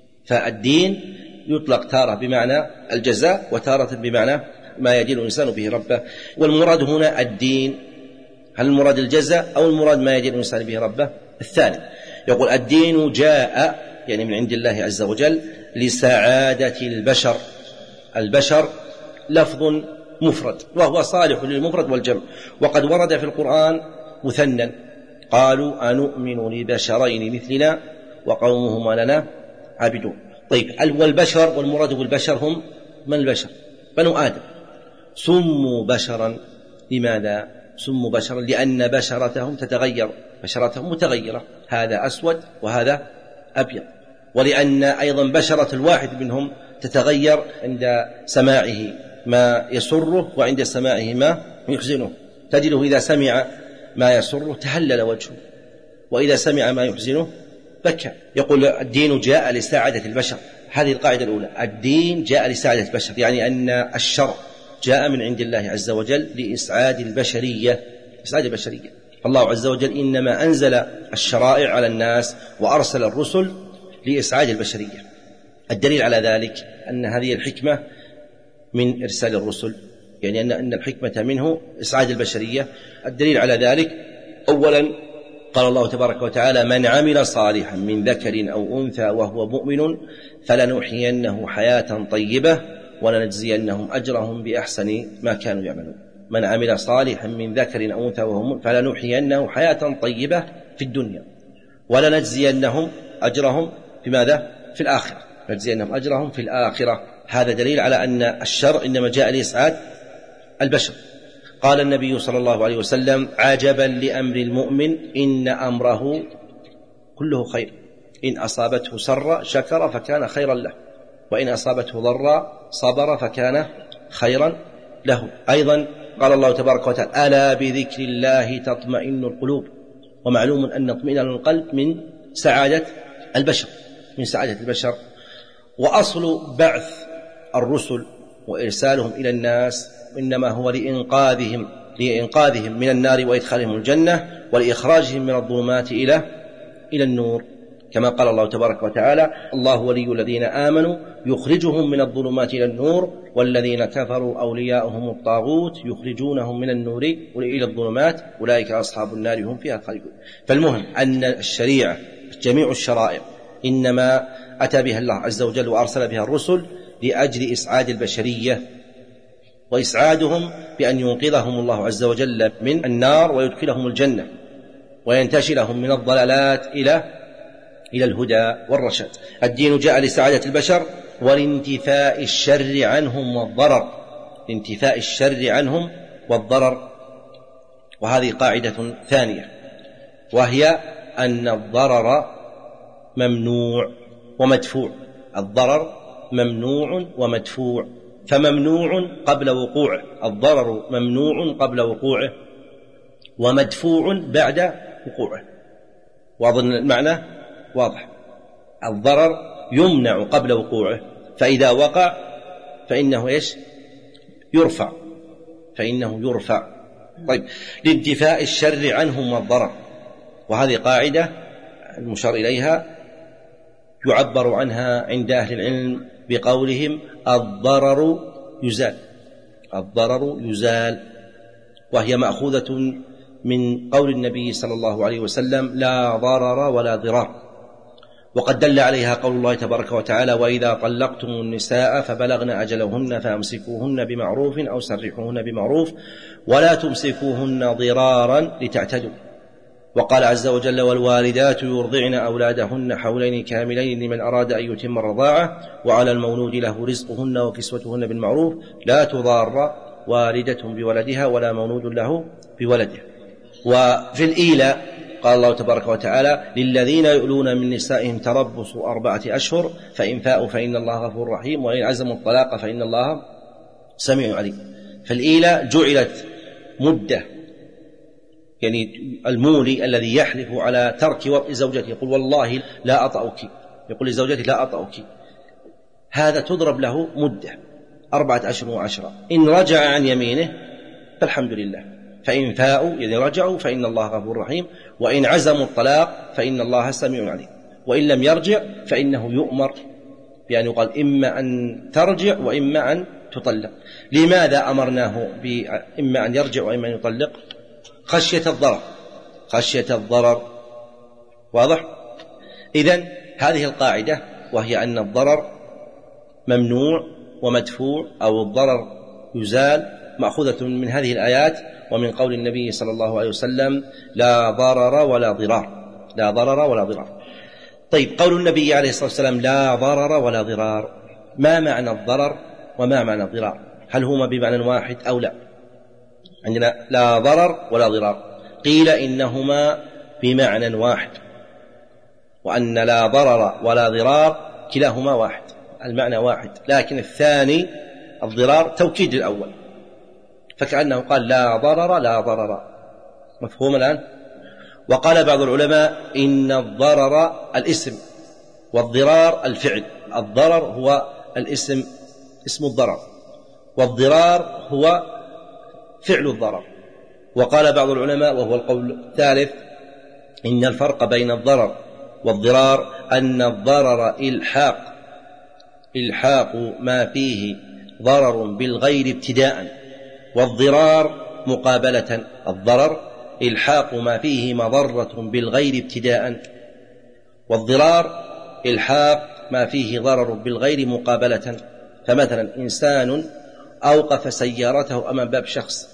فالدين يطلق تارة بمعنى الجزاء وتارة بمعنى ما يدين الإنسان به ربه. والمراد هنا الدين، هل المراد الجزاء أو المراد ما يدين الإنسان به ربه؟ الثاني. يقول: الدين جاء يعني من عند الله عز وجل لسعادة البشر. البشر لفظ مفرد وهو صالح للمفرد والجمع، وقد ورد في القرآن مثنى: قالوا أنؤمن لبشرين مثلنا وقومهما لنا عابدون. طيب، والبشر والمراد بالبشر هم من البشر؟ بنو آدم. سموا بشرا، لماذا سموا بشرا؟ لأن بشرتهم تتغير، بشرتهم متغيرة، هذا أسود وهذا أبيض. ولأن أيضا بشرة الواحد منهم تتغير عند سماعه ما يسره وعند سماعه ما يحزنه. تجده إذا سمع ما يسره تهلل وجهه، وإذا سمع ما يحزنه بكى. يقول: الدين جاء لساعدة البشر. هذه القاعدة الأولى: الدين جاء لساعدة البشر، يعني أن الشرع جاء من عند الله عز وجل لإسعاد البشرية، إسعاد البشرية. فالله عز وجل إنما أنزل الشرائع على الناس وأرسل الرسل لإسعاد البشرية. الدليل على ذلك أن هذه الحكمة من إرسال الرسل، يعني أن الحكمة منه إسعاد البشرية. الدليل على ذلك أولا قال الله تبارك وتعالى: من عمل صالحا من ذكر أو أنثى وهو مؤمن فلنحيينه حياة طيبة ولنجزينهم أجرهم بأحسن ما كانوا يعملون. من عمل صالحا من ذكر أو أنثى وهو مؤمن فلنحيينه حياة طيبة في الدنيا ولنجزينهم أجرهم في ماذا؟ في الآخرة. نجزينهم أجرهم في الآخرة. هذا دليل على أن الشرع إنما جاء لإسعاد البشر. قال النبي صلى الله عليه وسلم: عجبا لأمر المؤمن إن أمره كله خير، إن أصابته سر شكر فكان خيرا له، وإن أصابته ضر صبر فكان خيرا له. أيضا قال الله تبارك وتعالى: ألا بذكر الله تطمئن القلوب. ومعلوم أن اطمئنان القلب من سعادة البشر من سعادة البشر وأصل بعث الرسل وإرسالهم إلى الناس إنما هو لإنقاذهم لإنقاذهم من النار وإدخالهم الجنة ولإخراجهم من الظلمات إلى إلى النور، كما قال الله تبارك وتعالى: الله ولي الذين آمنوا يخرجهم من الظلمات إلى النور والذين كفروا أولياؤهم الطاغوت يخرجونهم من النور إلى الظلمات أولئك أصحاب النار هم فيها خالدون. فالمهم أن الشريعة جميع الشرائع إنما أتى بها الله عز وجل وأرسل بها الرسل لأجل إسعاد البشرية وإسعادهم بأن ينقذهم الله عز وجل من النار ويدخلهم الجنة وينتشلهم من الضلالات إلى إلى الهدى والرشاد. الدين جاء لسعادة البشر ولانتفاء الشر عنهم والضرر لانتفاء الشر عنهم والضرر. وهذه قاعدة ثانية، وهي أن الضرر ممنوع ومدفوع. الضرر ممنوع ومدفوع، فممنوع قبل وقوعه، الضرر ممنوع قبل وقوعه ومدفوع بعد وقوعه. وأظن المعنى واضح. الضرر يمنع قبل وقوعه، فإذا وقع فإنه إيش؟ يرفع فإنه يرفع. طيب، لانتفاء الشر عنهم والضرر، وهذه قاعدة المشار إليها يعبر عنها عند أهل العلم بقولهم: الضرر يزال الضرر يزال وهي مأخوذة من قول النبي صلى الله عليه وسلم: لا ضرر ولا ضرار. وقد دل عليها قول الله تبارك وتعالى: وإذا طلقتم النساء فبلغن أجلهن فأمسكوهن بمعروف أو سرحوهن بمعروف ولا تمسكوهن ضرارا لتعتدوا. وقال عز وجل: والوالدات يرضعن أولادهن حولين كاملين لمن أراد أن يتم الرضاعة وعلى المولود له رزقهن وكسوتهن بالمعروف لا تضار والدة بولدها ولا مولود له بولده. وفي الإيلاء قال الله تبارك وتعالى: للذين يؤلون من نسائهم تربص أربعة أشهر فإن فاءوا فإن الله غفور رحيم وإن عزموا الطلاق فإن الله سميع عليم. فالإيلاء جعلت مدة، يعني المولي الذي يحلف على ترك وطء زوجته يقول: والله لا أطأك، يقول لزوجته: لا أطأك، هذا تضرب له مدة أربعة أشهر وعشرة. إن رجع عن يمينه فالحمد لله، فإن فاءوا يعني رجعوا فإن الله غفور رحيم، وإن عزموا الطلاق فإن الله سميع عليم. وإن لم يرجع فإنه يؤمر بأن يقال: إما أن ترجع وإما أن تطلق. لماذا أمرناه بإما أن يرجع وإما أن يطلق؟ خشية الضرر خشية الضرر واضح؟ إذن هذه القاعدة، وهي أن الضرر ممنوع ومدفوع أو الضرر يزال، مأخوذة من هذه الآيات ومن قول النبي صلى الله عليه وسلم: لا ضرر ولا ضرار لا ضرر ولا ضرار. طيب، قول النبي عليه الصلاة والسلام: لا ضرر ولا ضرار، ما معنى الضرر وما معنى الضرار؟ هل هما بمعنى واحد أو لا؟ عندنا لا ضرر ولا ضرار، قيل إنهما بمعنى واحد، وأن لا ضرر ولا ضرار كلاهما واحد، المعنى واحد، لكن الثاني الضرار توكيد الأول، فكأنه قال: لا ضرر لا ضرر. مفهوم الآن؟ وقال بعض العلماء: إن الضرر الاسم والضرار الفعل. الضرر هو الاسم، اسم الضرر، والضرار هو فعل الضرر. وقال بعض العلماء وهو القول الثالث: إن الفرق بين الضرر والضرار أن الضرر إلحاق إلحاق ما فيه ضرر بالغير ابتداء، والضرار مقابلة. الضرر إلحاق ما فيه مضرة بالغير ابتداء، والضرار إلحاق ما فيه ضرر بالغير مقابلة. فمثلا إنسان أوقف سيارته أمام باب شخص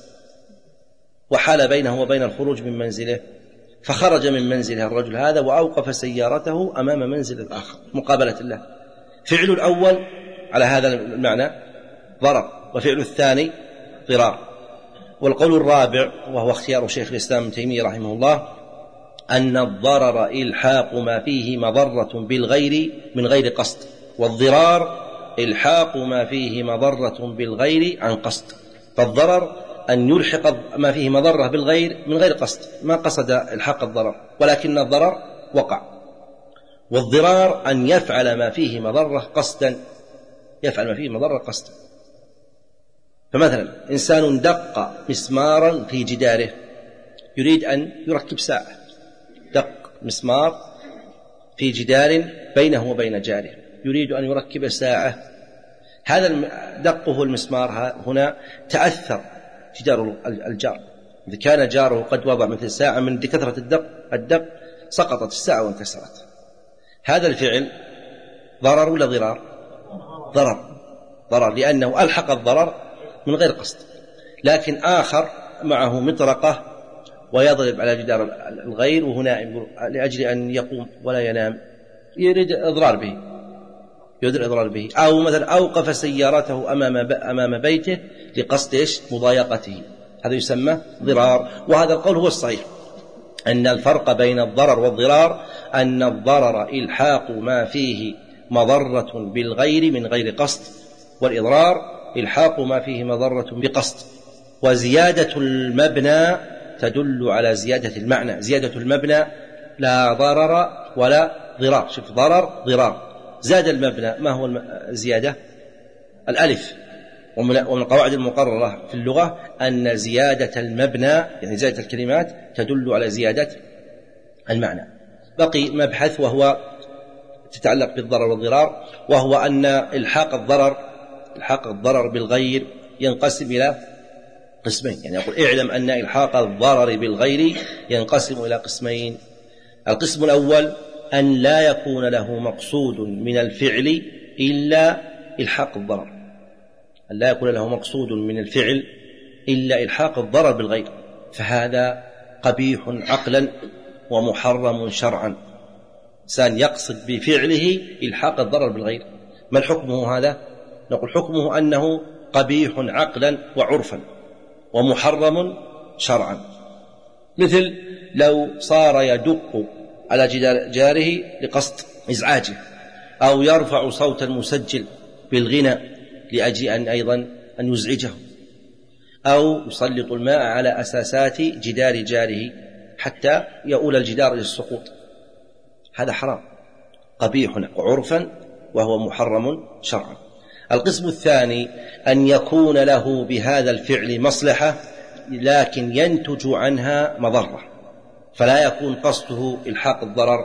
وحال بينه وبين الخروج من منزله، فخرج من منزله الرجل هذا وأوقف سيارته أمام منزل الآخر مقابلة له. فعل الأول على هذا المعنى ضرر، وفعل الثاني ضرار. والقول الرابع وهو اختيار شيخ الإسلام ابن تيمية رحمه الله أن الضرر إلحاق ما فيه مضرة بالغير من غير قصد، والضرار إلحاق ما فيه مضرة بالغير عن قصد. فالضرر أن يلحق ما فيه مضرة بالغير من غير قصد، ما قصد إلحاق الضرر ولكن الضرر وقع. والضرار أن يفعل ما فيه مضرة قصدا، يفعل ما فيه مضرة قصدا. فمثلا إنسان دق مسمارا في جداره يريد أن يركب ساعة، دق مسمار في جدار بينه وبين جاره يريد أن يركب ساعة. هذا دقه المسمار هنا تأثر جدار الجار، إذا كان جاره قد وضع مثل ساعة من كثرة الدق الدق سقطت الساعة وانكسرت. هذا الفعل ضرر ولا ضرار؟ ضرر، ضرر لأنه ألحق الضرر من غير قصد. لكن آخر معه مطرقة ويضرب على جدار الغير وهو نائم لأجل أن يقوم ولا ينام، يريد إضرار به، يريد إضرار به. أو مثلا أوقف سيارته أمام أمام بيته لقصد إيش؟ مضايقته، هذا يسمى ضرار. وهذا القول هو الصحيح، أن الفرق بين الضرر والضرار أن الضرر إلحاق ما فيه مضرة بالغير من غير قصد، والإضرار إلحاق ما فيه مضرة بقصد. وزيادة المبنى تدل على زيادة المعنى، زيادة المبنى لا ضرر ولا ضرار. شوف، ضرر ضرار، زاد المبنى. ما هو الزيادة؟ الألف. ومن القواعد المقررة في اللغة أن زيادة المبنى يعني زيادة الكلمات تدل على زيادة المعنى. بقي مبحث وهو تتعلق بالضرر والضرار، وهو أن إلحاق الضرر إلحاق الضرر بالغير ينقسم إلى قسمين. يعني يقول اعلم أن إلحاق الضرر بالغير ينقسم إلى قسمين. القسم الأول أن لا يكون له مقصود من الفعل إلا إلحاق الضرر، أن لا يكون له مقصود من الفعل إلا إلحاق الضرر بالغير، فهذا قبيح عقلا ومحرم شرعا. إنسان يقصد بفعله إلحاق الضرر بالغير، ما الحكم هذا؟ نقول حكمه أنه قبيح عقلا وعرفا ومحرم شرعا. مثل لو صار يدق على جدار لقصد إزعاجه، أو يرفع صوت المسجل بالغنى لأجل أن أيضا أن يزعجه، أو يسلط الماء على أساسات جدار جاره حتى يؤول الجدار إلى السقوط. هذا حرام قبيح عرفا وهو محرم شرعا. القسم الثاني أن يكون له بهذا الفعل مصلحة لكن ينتج عنها مضرة، فلا يكون قصده إلحاق الضرر،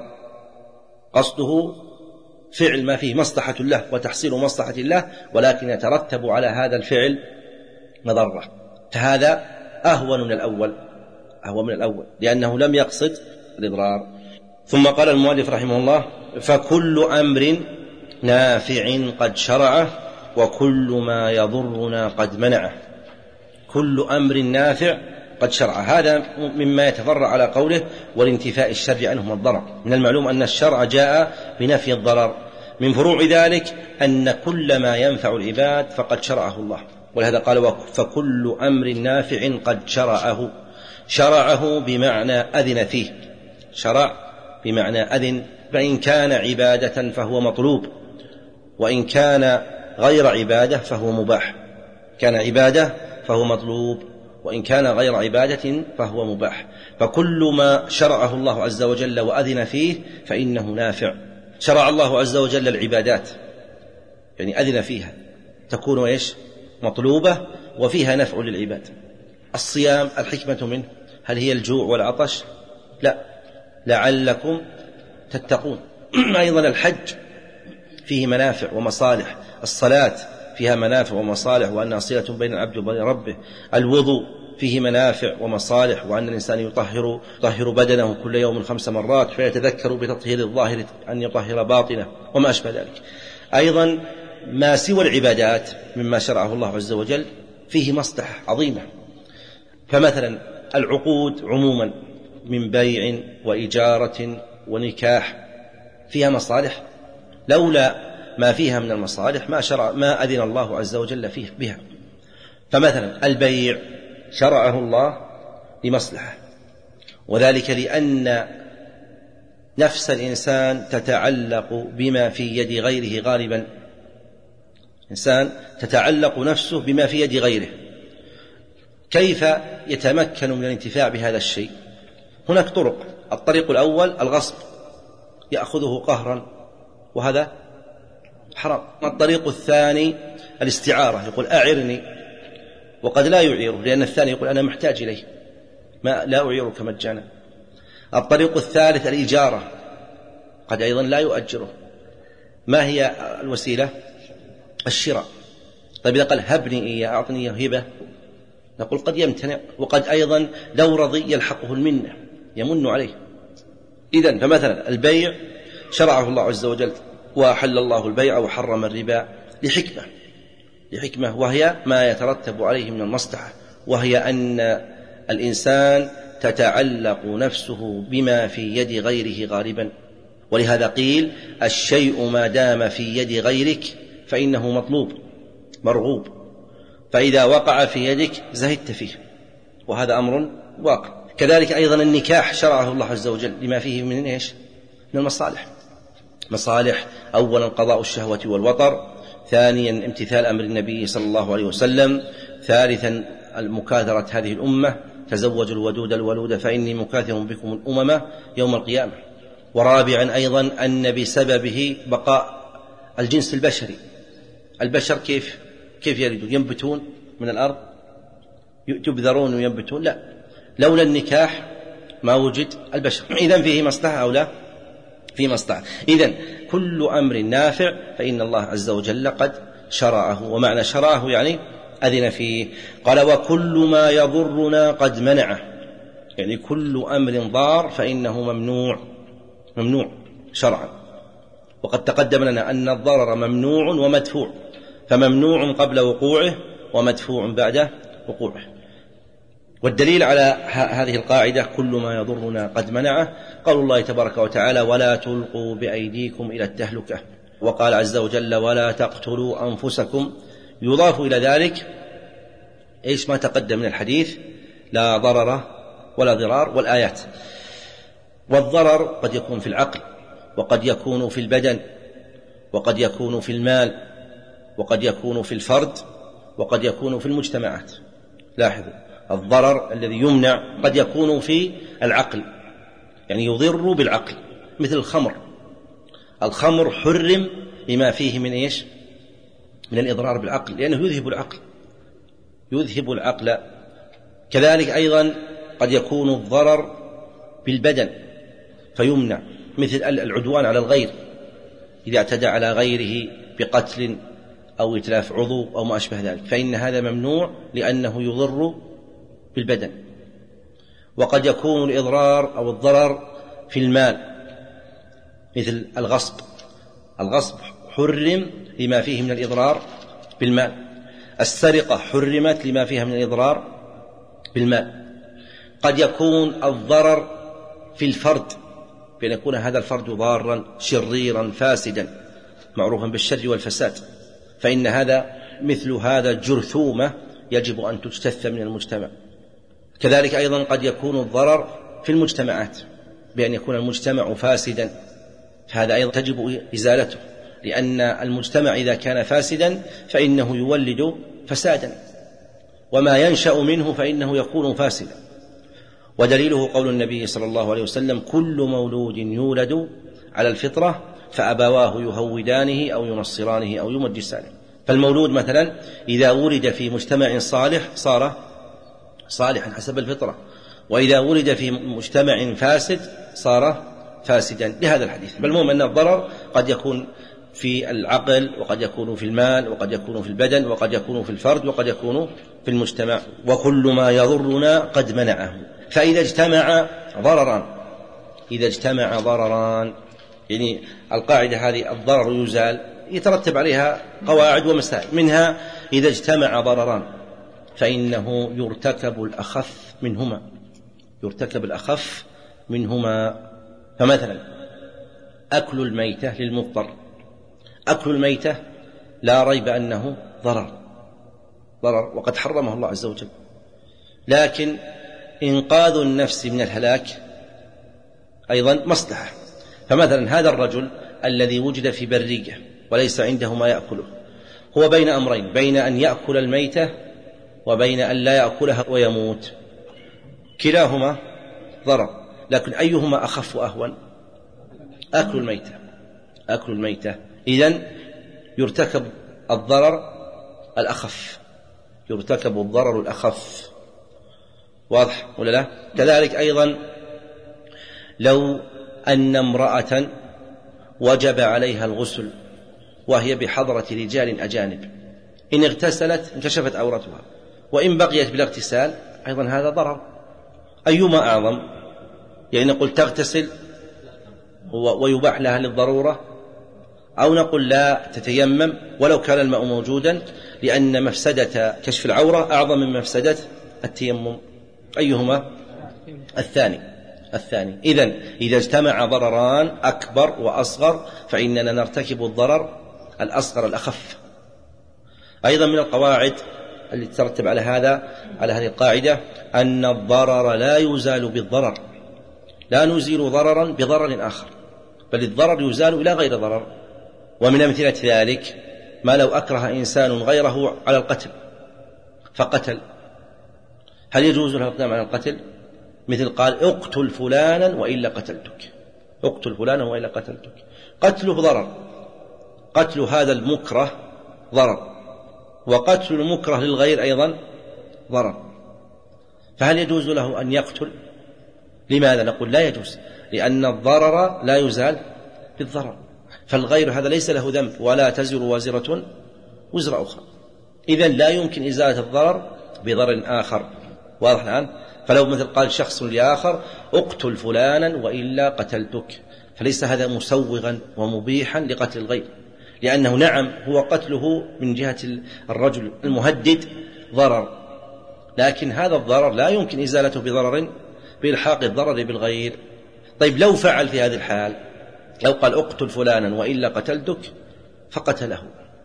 قصده فعل ما فيه مصلحة له وتحصيل مصلحة الله، ولكن يترتب على هذا الفعل مضرة، فهذا أهون من الأول، أهون من الأول لأنه لم يقصد الإضرار. ثم قال المؤلف رحمه الله: فكل أمر نافع قد شرعه وكل ما يضرنا قد منعه. كل أمر نافع قد شرعه، هذا مما يتفرع على قوله والانتفاء الشرع عنهم الضرر. من المعلوم أن الشرع جاء بنفي الضرر. من فروع ذلك أن كل ما ينفع العباد فقد شرعه الله، ولهذا قال فكل أمر نافع قد شرعه. شرعه بمعنى أذن فيه، شرع بمعنى أذن، فإن كان عبادة فهو مطلوب، وإن كان غير عبادة فهو مباح. كان عبادة فهو مطلوب، وإن كان غير عبادة فهو مباح. فكل ما شرعه الله عز وجل وأذن فيه فإنه نافع. شرع الله عز وجل العبادات يعني أذن فيها تكون إيش؟ مطلوبة وفيها نفع للعباد. الصيام الحكمة منه هل هي الجوع والعطش؟ لا، لعلكم تتقون. أيضا الحج فيه منافع ومصالح، الصلاة فيها منافع ومصالح وأنها صلة بين العبد وبين ربه، الوضوء فيه منافع ومصالح، وأن الإنسان يطهر, يطهر بدنه كل يوم خمس مرات، فيتذكر بتطهير الظاهر أن يطهر باطنه وما أشبه ذلك. أيضا ما سوى العبادات مما شرعه الله عز وجل فيه مصلحة عظيمة. فمثلا العقود عموما من بيع وإجارة ونكاح فيها مصالح، لولا ما فيها من المصالح ما شرع ما أذن الله عز وجل فيه بها. فمثلا البيع شرعه الله لمصلحة، وذلك لأن نفس الإنسان تتعلق بما في يد غيره غالبا. إنسان تتعلق نفسه بما في يد غيره، كيف يتمكن من الانتفاع بهذا الشيء؟ هناك طرق. الطريق الأول الغصب، يأخذه قهرا وهذا حرام. الطريق الثاني الاستعارة، يقول أعرني، وقد لا يعيره لأن الثاني يقول أنا محتاج إليه ما لا أعيرك مجانا. الطريق الثالث الإجارة، قد أيضا لا يؤجره. ما هي الوسيلة؟ الشراء. طيب إذا قال هبني إياه أعطني هبة، نقول قد يمتنع، وقد أيضا لو رضي يلحقه المنة يمن عليه. إذن فمثلا البيع شرعه الله عز وجل، وحل الله البيع وحرم الربا لحكمة لحكمة وهي ما يترتب عليه من المصلحة، وهي أن الإنسان تتعلق نفسه بما في يد غيره غالبا. ولهذا قيل الشيء ما دام في يد غيرك فإنه مطلوب مرغوب، فإذا وقع في يدك زهدت فيه، وهذا أمر واقع. كذلك أيضا النكاح شرعه الله عز وجل لما فيه من إيش؟ من المصالح. مصالح أولا قضاء الشهوة والوطر، ثانيا امتثال أمر النبي صلى الله عليه وسلم، ثالثا المكاثرة هذه الأمة، تزوجوا الودود الولود فإني مكاثر بكم الأمم يوم القيامة، ورابعا أيضا أن بسببه بقاء الجنس البشري. البشر كيف كيف يلدون؟ ينبتون من الأرض، تبذرون وينبتون؟ لا، لولا النكاح ما وجد البشر. إذن فيه مصلحة أو لا؟ في مصلحة. إذن كل أمر نافع فإن الله عز وجل قد شرعه، ومعنى شرعه يعني أذن فيه. قال وكل ما يضرنا قد منعه، يعني كل أمر ضار فإنه ممنوع ممنوع شرعا. وقد تقدم لنا أن الضرر ممنوع ومدفوع، فممنوع قبل وقوعه ومدفوع بعد وقوعه. والدليل على هذه القاعدة كل ما يضرنا قد منعه قول الله تبارك وتعالى ولا تلقوا بأيديكم إلى التهلكة، وقال عز وجل ولا تقتلوا أنفسكم. يضاف إلى ذلك إيش ما تقدم من الحديث لا ضرر ولا ضرار والآيات. والضرر قد يكون في العقل، وقد يكون في البدن، وقد يكون في المال، وقد يكون في الفرد، وقد يكون في المجتمعات. لاحظوا الضرر الذي يمنع قد يكون في العقل، يعني يضر بالعقل، مثل الخمر. الخمر حرم لما فيه من إيش؟ من الإضرار بالعقل، لأنه يذهب العقل يذهب العقل. كذلك أيضا قد يكون الضرر بالبدن فيمنع، مثل العدوان على الغير، إذا اعتدى على غيره بقتل أو إتلاف عضو أو ما أشبه ذلك، فإن هذا ممنوع لأنه يضر بالبدن. وقد يكون الإضرار أو الضرر في المال، مثل الغصب. الغصب حرم لما فيه من الإضرار بالمال. السرقة حرمت لما فيها من الإضرار بالمال. قد يكون الضرر في الفرد، بأن يكون هذا الفرد ضارا شريرا فاسدا معروفا بالشر والفساد، فإن هذا مثل هذا جرثومة يجب أن تجتث من المجتمع. كذلك أيضا قد يكون الضرر في المجتمعات، بأن يكون المجتمع فاسدا، فهذا أيضا تجب إزالته، لأن المجتمع إذا كان فاسدا فإنه يولد فسادا، وما ينشأ منه فإنه يكون فاسدا. ودليله قول النبي صلى الله عليه وسلم كل مولود يولد على الفطرة فأبواه يهودانه أو ينصرانه أو يمجسانه. فالمولود مثلا إذا ولد في مجتمع صالح صار صالحا حسب الفطرة، وإذا ولد في مجتمع فاسد صار فاسدا، لهذا الحديث. بالمهم أن الضرر قد يكون في العقل، وقد يكون في المال، وقد يكون في البدن، وقد يكون في الفرد، وقد يكون في المجتمع. وكل ما يضرنا قد منعه. فإذا اجتمع ضرران إذا اجتمع ضرران يعني القاعدة هذه الضرر يزال يترتب عليها قواعد ومسائل، منها إذا اجتمع ضرران فإنه يرتكب الأخف منهما يرتكب الأخف منهما فمثلا أكل الميتة للمضطر، أكل الميتة لا ريب أنه ضرر ضرر وقد حرمه الله عز وجل، لكن إنقاذ النفس من الهلاك أيضا مصلحة. فمثلا هذا الرجل الذي وجد في برية وليس عنده ما يأكله، هو بين أمرين، بين أن يأكل الميتة وبين أن لا يأكلها ويموت، كلاهما ضرر، لكن أيهما أخف وأهون؟ أكل الميتة أكل الميتة إذن يرتكب الضرر الأخف يرتكب الضرر الأخف. واضح ولا لا؟ كذلك أيضا لو أن امرأة وجب عليها الغسل وهي بحضرة رجال أجانب، إن اغتسلت انكشفت عورتها، وإن بقيت بلا اغتسال أيضا هذا ضرر. أيما أعظم؟ يعني نقول تغتسل ويباح لها للضرورة، أو نقول لا تتيمم ولو كان الماء موجودا، لأن مفسدة كشف العورة أعظم من مفسدة التيمم. أيهما؟ الثاني الثاني إذن إذا اجتمع ضرران أكبر وأصغر فإننا نرتكب الضرر الأصغر الأخف. أيضا من القواعد التي ترتب على هذا على هذه القاعدة أن الضرر لا يزال بالضرر، لا نزيل ضررا بضرر آخر، بل الضرر يزال إلى غير ضرر. ومن أمثلة ذلك ما لو أكره إنسان غيره على القتل فقتل، هل يجوز له القيام على القتل؟ مثل قال اقتل فلانا وإلا قتلتك اقتل فلانا وإلا قتلتك قتله ضرر، قتل هذا المكره ضرر، وقتل المكره للغير أيضا ضرر، فهل يجوز له أن يقتل؟ لماذا؟ نقول لا يجوز، لأن الضرر لا يزال بالضرر، فالغير هذا ليس له ذنب ولا تزر وازرة وزر أخرى، إذن لا يمكن إزالة الضرر بضرر آخر. واضح الآن؟ فلو مثل قال شخص لآخر اقتل فلانا وإلا قتلتك، فليس هذا مسوغا ومبيحا لقتل الغير، لأنه نعم هو قتله من جهة الرجل المهدد ضرر، لكن هذا الضرر لا يمكن إزالته بضرر بإلحاق الضرر بالغير. طيب لو فعل في هذه الحال، لو قال اقتل فلانا وإلا قتلتك فقتله،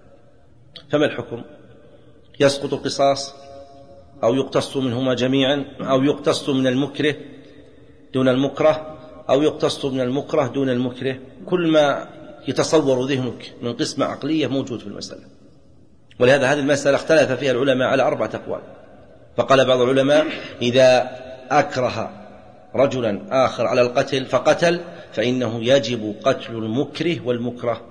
فما الحكم؟ يسقط القصاص أو يقتص منهما جميعا، أو يقتص من المكره دون المكره، أو يقتص من المكره دون المكره؟ كل ما يتصور ذهنك من قسمة عقلية موجود في المسألة. ولهذا هذه المسألة اختلف فيها العلماء على أربعة أقوال. فقال بعض العلماء إذا أكره رجلا آخر على القتل فقتل فإنه يجب قتل المكره والمكره،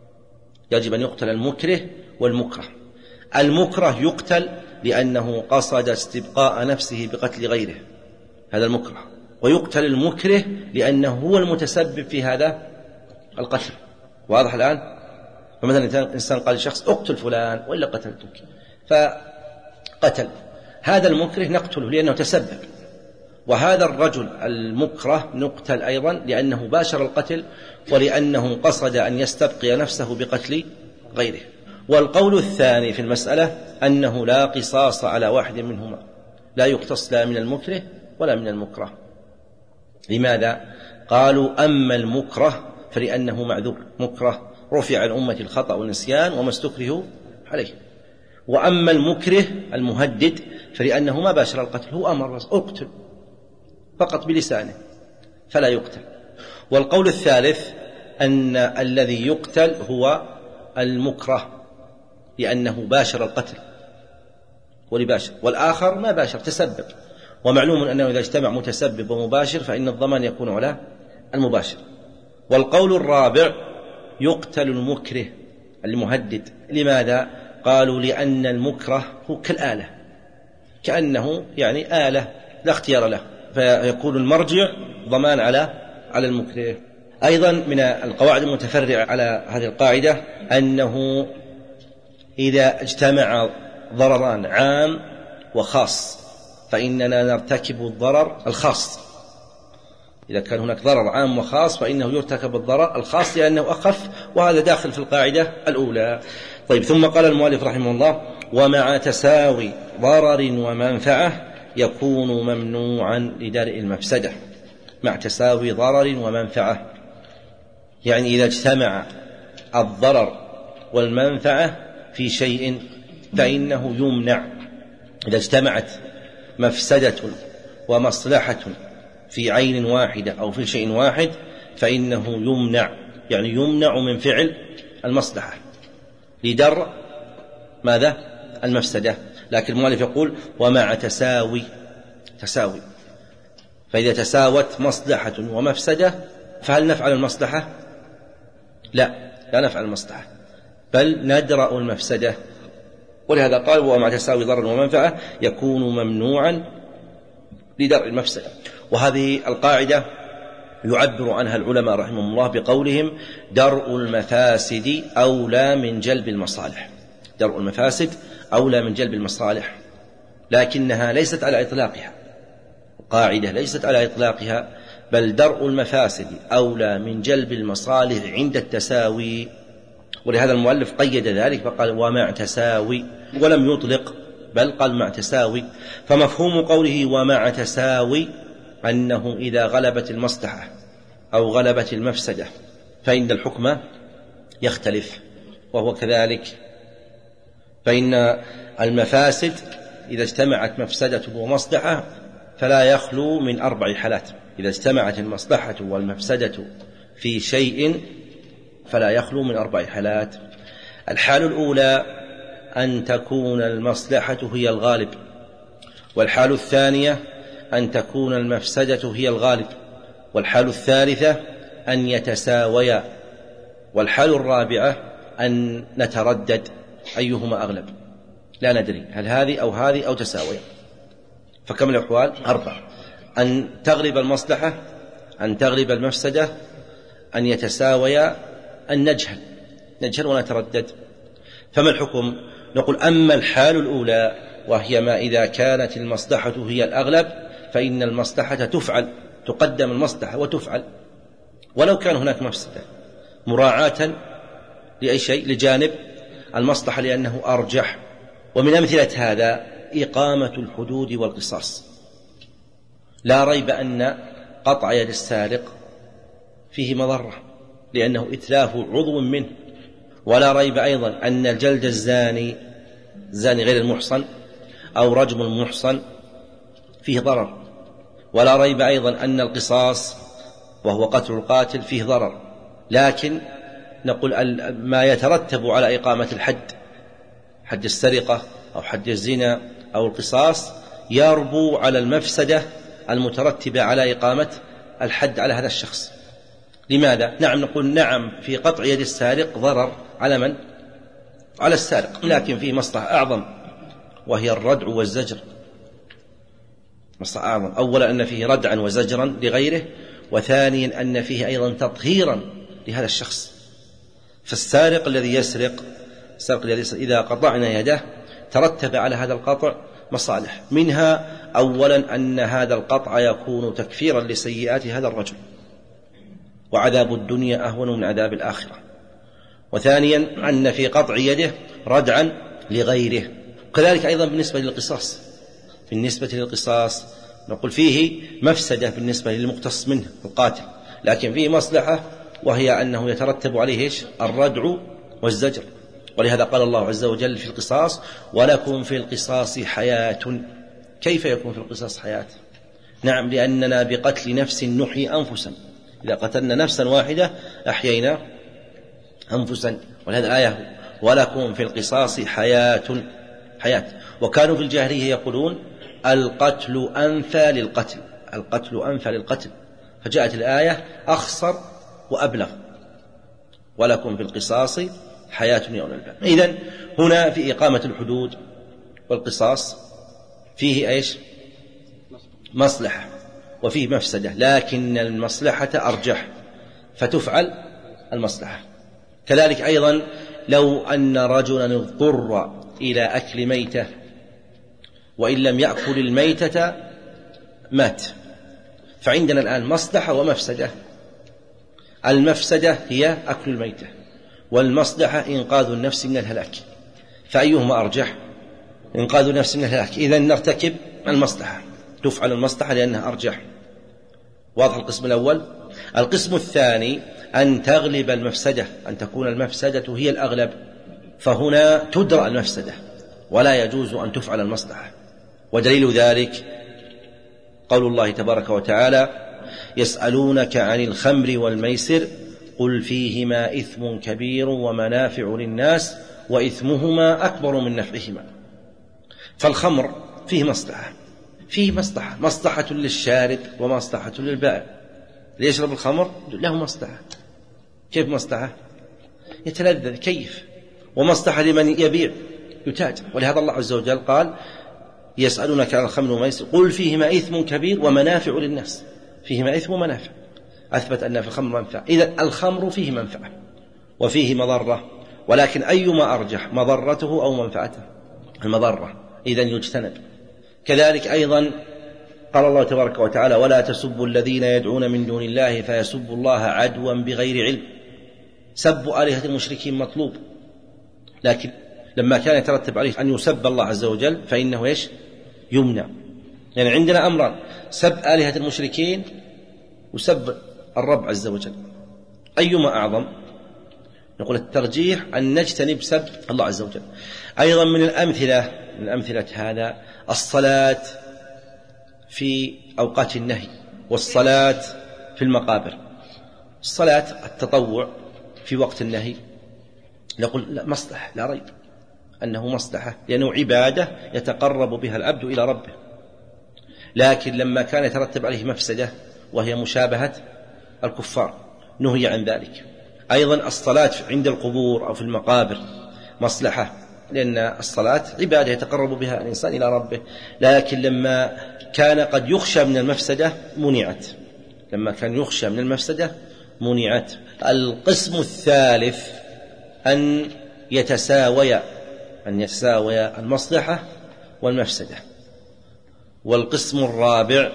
يجب أن يقتل المكره والمكره. المكره يقتل لأنه قصد استبقاء نفسه بقتل غيره، هذا المكره، ويقتل المكره لأنه هو المتسبب في هذا القتل. واضح الآن؟ فمثلا إنسان قال لشخص اقتل فلان وإلا قتلتك فقتل، هذا المكره نقتله لأنه تسبب، وهذا الرجل المكره نقتل أيضا لأنه باشر القتل ولأنه قصد أن يستبقي نفسه بقتل غيره. والقول الثاني في المسألة أنه لا قصاص على واحد منهما، لا يقتص لا من المكره ولا من المكره. لماذا؟ قالوا أما المكره فلأنه معذور، مكره رفع عن أمة الخطأ والنسيان وما استكرهوا عليه، وأما المكره المهدد فلأنه ما باشر القتل، هو أمر اقتل فقط بلسانه فلا يقتل. والقول الثالث أن الذي يقتل هو المكره لأنه باشر القتل ولباشر، والآخر ما باشر تسبب، ومعلوم أنه إذا اجتمع متسبب ومباشر فإن الضمان يكون على المباشر. والقول الرابع يقتل المكره المهدد. لماذا؟ قالوا لأن المكره هو كالآلة، كأنه يعني آلة لا اختيار له، فيكون المرجع ضمان على على المكره. أيضا من القواعد المتفرعة على هذه القاعدة أنه إذا اجتمع ضرران عام وخاص فإننا نرتكب الضرر الخاص. إذا كان هناك ضرر عام وخاص فإنه يرتكب الضرر الخاص لأنه أخف، وهذا داخل في القاعدة الأولى. طيب، ثم قال المؤلف رحمه الله: ومع تساوي ضرر ومنفعة يكون ممنوعا لدرء المفسدة. مع تساوي ضرر ومنفعة يعني إذا اجتمع الضرر والمنفعة في شيء فإنه يمنع. إذا اجتمعت مفسدة ومصلحة في عين واحدة أو في شيء واحد فإنه يمنع، يعني يمنع من فعل المصلحة لدرء ماذا؟ المفسدة. لكن المؤلف يقول: ومع تساوي تساوي فإذا تساوت مصلحة ومفسدة فهل نفعل المصلحة؟ لا، لا نفعل المصلحة، بل ندرأ المفسدة. ولهذا قال: ومع تساوي ضرر ومنفعة يكون ممنوعا لدرء المفسدة. وهذه القاعدة يعبر عنها العلماء رحمهم الله بقولهم: درء المفاسد أولى من جلب المصالح. درء المفاسد أولى من جلب المصالح، لكنها ليست على إطلاقها، قاعدة ليست على إطلاقها، بل درء المفاسد أولى من جلب المصالح عند التساوي. ولهذا المؤلف قيد ذلك فقال: ومع تساوي، ولم يطلق بل قال مع تساوي. فمفهوم قوله ومع تساوي أنه إذا غلبت المصلحة أو غلبت المفسدة فإن الحكم يختلف، وهو كذلك. فإن المفاسد إذا اجتمعت مفسدة ومصلحة فلا يخلو من أربع حالات. إذا اجتمعت المصلحة والمفسدة في شيء فلا يخلو من أربع حالات. الحال الأولى أن تكون المصلحة هي الغالب، والحال الثانية أن تكون المفسدة هي الغالب، والحال الثالثة أن يتساويا، والحال الرابعة أن نتردد أيهما أغلب، لا ندري هل هذه أو هذه أو تساوي. فكم الأحوال؟ أربع: أن تغلب المصلحة، أن تغلب المفسدة، أن يتساويا، أن نجهل نجهل ونتردد. فما الحكم؟ نقول: أما الحال الأولى وهي ما إذا كانت المصلحة هي الأغلب فإن المصلحة تفعل، تقدم المصلحة وتفعل ولو كان هناك مفسدة، مراعاة لأي شيء؟ لجانب المصلحة لأنه أرجح. ومن أمثلة هذا إقامة الحدود والقصاص. لا ريب أن قطع يد السارق فيه مضرة لأنه إتلاف عضو منه، ولا ريب أيضا أن الجلد الزاني الزاني غير المحصن أو رجم المحصن فيه ضرر، ولا ريب أيضا أن القصاص وهو قتل القاتل فيه ضرر. لكن نقول ما يترتب على إقامة الحد، حد السرقة أو حد الزنا أو القصاص، يربو على المفسدة المترتبة على إقامة الحد على هذا الشخص. لماذا؟ نعم نقول نعم في قطع يد السارق ضرر على من؟ على السارق، لكن فيه مصلحة أعظم وهي الردع والزجر. مصلحة أعظم، أولا أن فيه ردعا وزجرا لغيره، وثانيا أن فيه أيضا تطهيرا لهذا الشخص. فالسارق الذي يسرق السارق الذي يسرق إذا قطعنا يده ترتب على هذا القطع مصالح، منها أولا أن هذا القطع يكون تكفيرا لسيئات هذا الرجل، وعذاب الدنيا أهون من عذاب الآخرة. وثانيا أن في قطع يده ردعا لغيره. كذلك أيضا بالنسبة للقصاص، بالنسبة للقصاص نقول فيه مفسدة بالنسبة للمقتص منه القاتل، لكن فيه مصلحة وهي أنه يترتب عليه إيش؟ الردع والزجر. ولهذا قال الله عز وجل في القصاص: ولكم في القصاص حياة. كيف يكون في القصاص حياة؟ نعم، لأننا بقتل نفس نحيي أنفسا، إذا قتلنا نفسا واحدة أحيينا أنفسا. ولهذا الآية: ولكم في القصاص حياة حياة. وكانوا في الجاهلية يقولون القتل أنفى للقتل، القتل أنفى للقتل، فجاءت الآية أخصر وأبلغ: ولكم في القصاص حياة يا أولي الألباب. إذن هنا في إقامة الحدود والقصاص فيه إيش؟ مصلحة وفيه مفسدة، لكن المصلحة أرجح، فتفعل المصلحة. كذلك أيضا لو أن رجلا اضطر إلى أكل ميتة وإن لم يأكل الميتة مات، فعندنا الآن مصلحة ومفسدة. المفسدة هي أكل الميتة، والمصلحة إنقاذ النفس من الهلاك، فأيهما أرجح؟ إنقاذ النفس من الهلاك. إذن نرتكب المصلحة، تفعل المصلحة لأنها أرجح. واضح القسم الأول. القسم الثاني أن تغلب المفسدة، أن تكون المفسدة هي الأغلب، فهنا تدرأ المفسدة ولا يجوز أن تفعل المصلحة. ودليل ذلك قول الله تبارك وتعالى: يسألونك عن الخمر والميسر قل فيهما إثم كبير ومنافع للناس وإثمهما أكبر من نفعهما. فالخمر فيه مصلحة، فيه مصلحة مصلحة للشارب ومصلحة للبائع. ليشرب الخمر له مصلحة. كيف مصلحة؟ يتلذذ كيف. ومصلحة لمن يبيع يتاجر. ولهذا الله عز وجل قال: يسألونك عن الخمر والميسر قل فيهما إثم كبير ومنافع للناس. فيهما إثم ومنافع، أثبت أن في الخمر منفعة. إذن الخمر فيه منفعة وفيه مضرة، ولكن أيما أرجح، مضرته أو منفعته؟ المضرة، إذن يجتنب. كذلك أيضا قال الله تبارك وتعالى: ولا تسبوا الذين يدعون من دون الله فيسبوا الله عدوا بغير علم. سب آلهة المشركين مطلوب، لكن لما كان يترتب عليه أن يسب الله عز وجل فإنه إيش؟ يمنع. يعني عندنا أمران: سب آلهة المشركين وسب الرب عز وجل، أيما أعظم؟ نقول الترجيح أن نجتنب سب الله عز وجل. أيضا من الأمثلة من أمثلة هذا الصلاة في أوقات النهي والصلاة في المقابر. الصلاة التطوع في وقت النهي نقول لا، مصلحة لا ريب أنه مصلحة، لأنه عبادة يتقرب بها العبد إلى ربه. لكن لما كان يترتب عليه مفسدة وهي مشابهة الكفار نهي عن ذلك. أيضا الصلاة عند القبور أو في المقابر مصلحة، لأن الصلاة عبادة يتقرب بها الإنسان إلى ربه. لكن لما كان قد يخشى من المفسدة منعت، لما كان يخشى من المفسدة منعت. القسم الثالث أن يتساوي أن يتساوي المصلحة والمفسدة. والقسم الرابع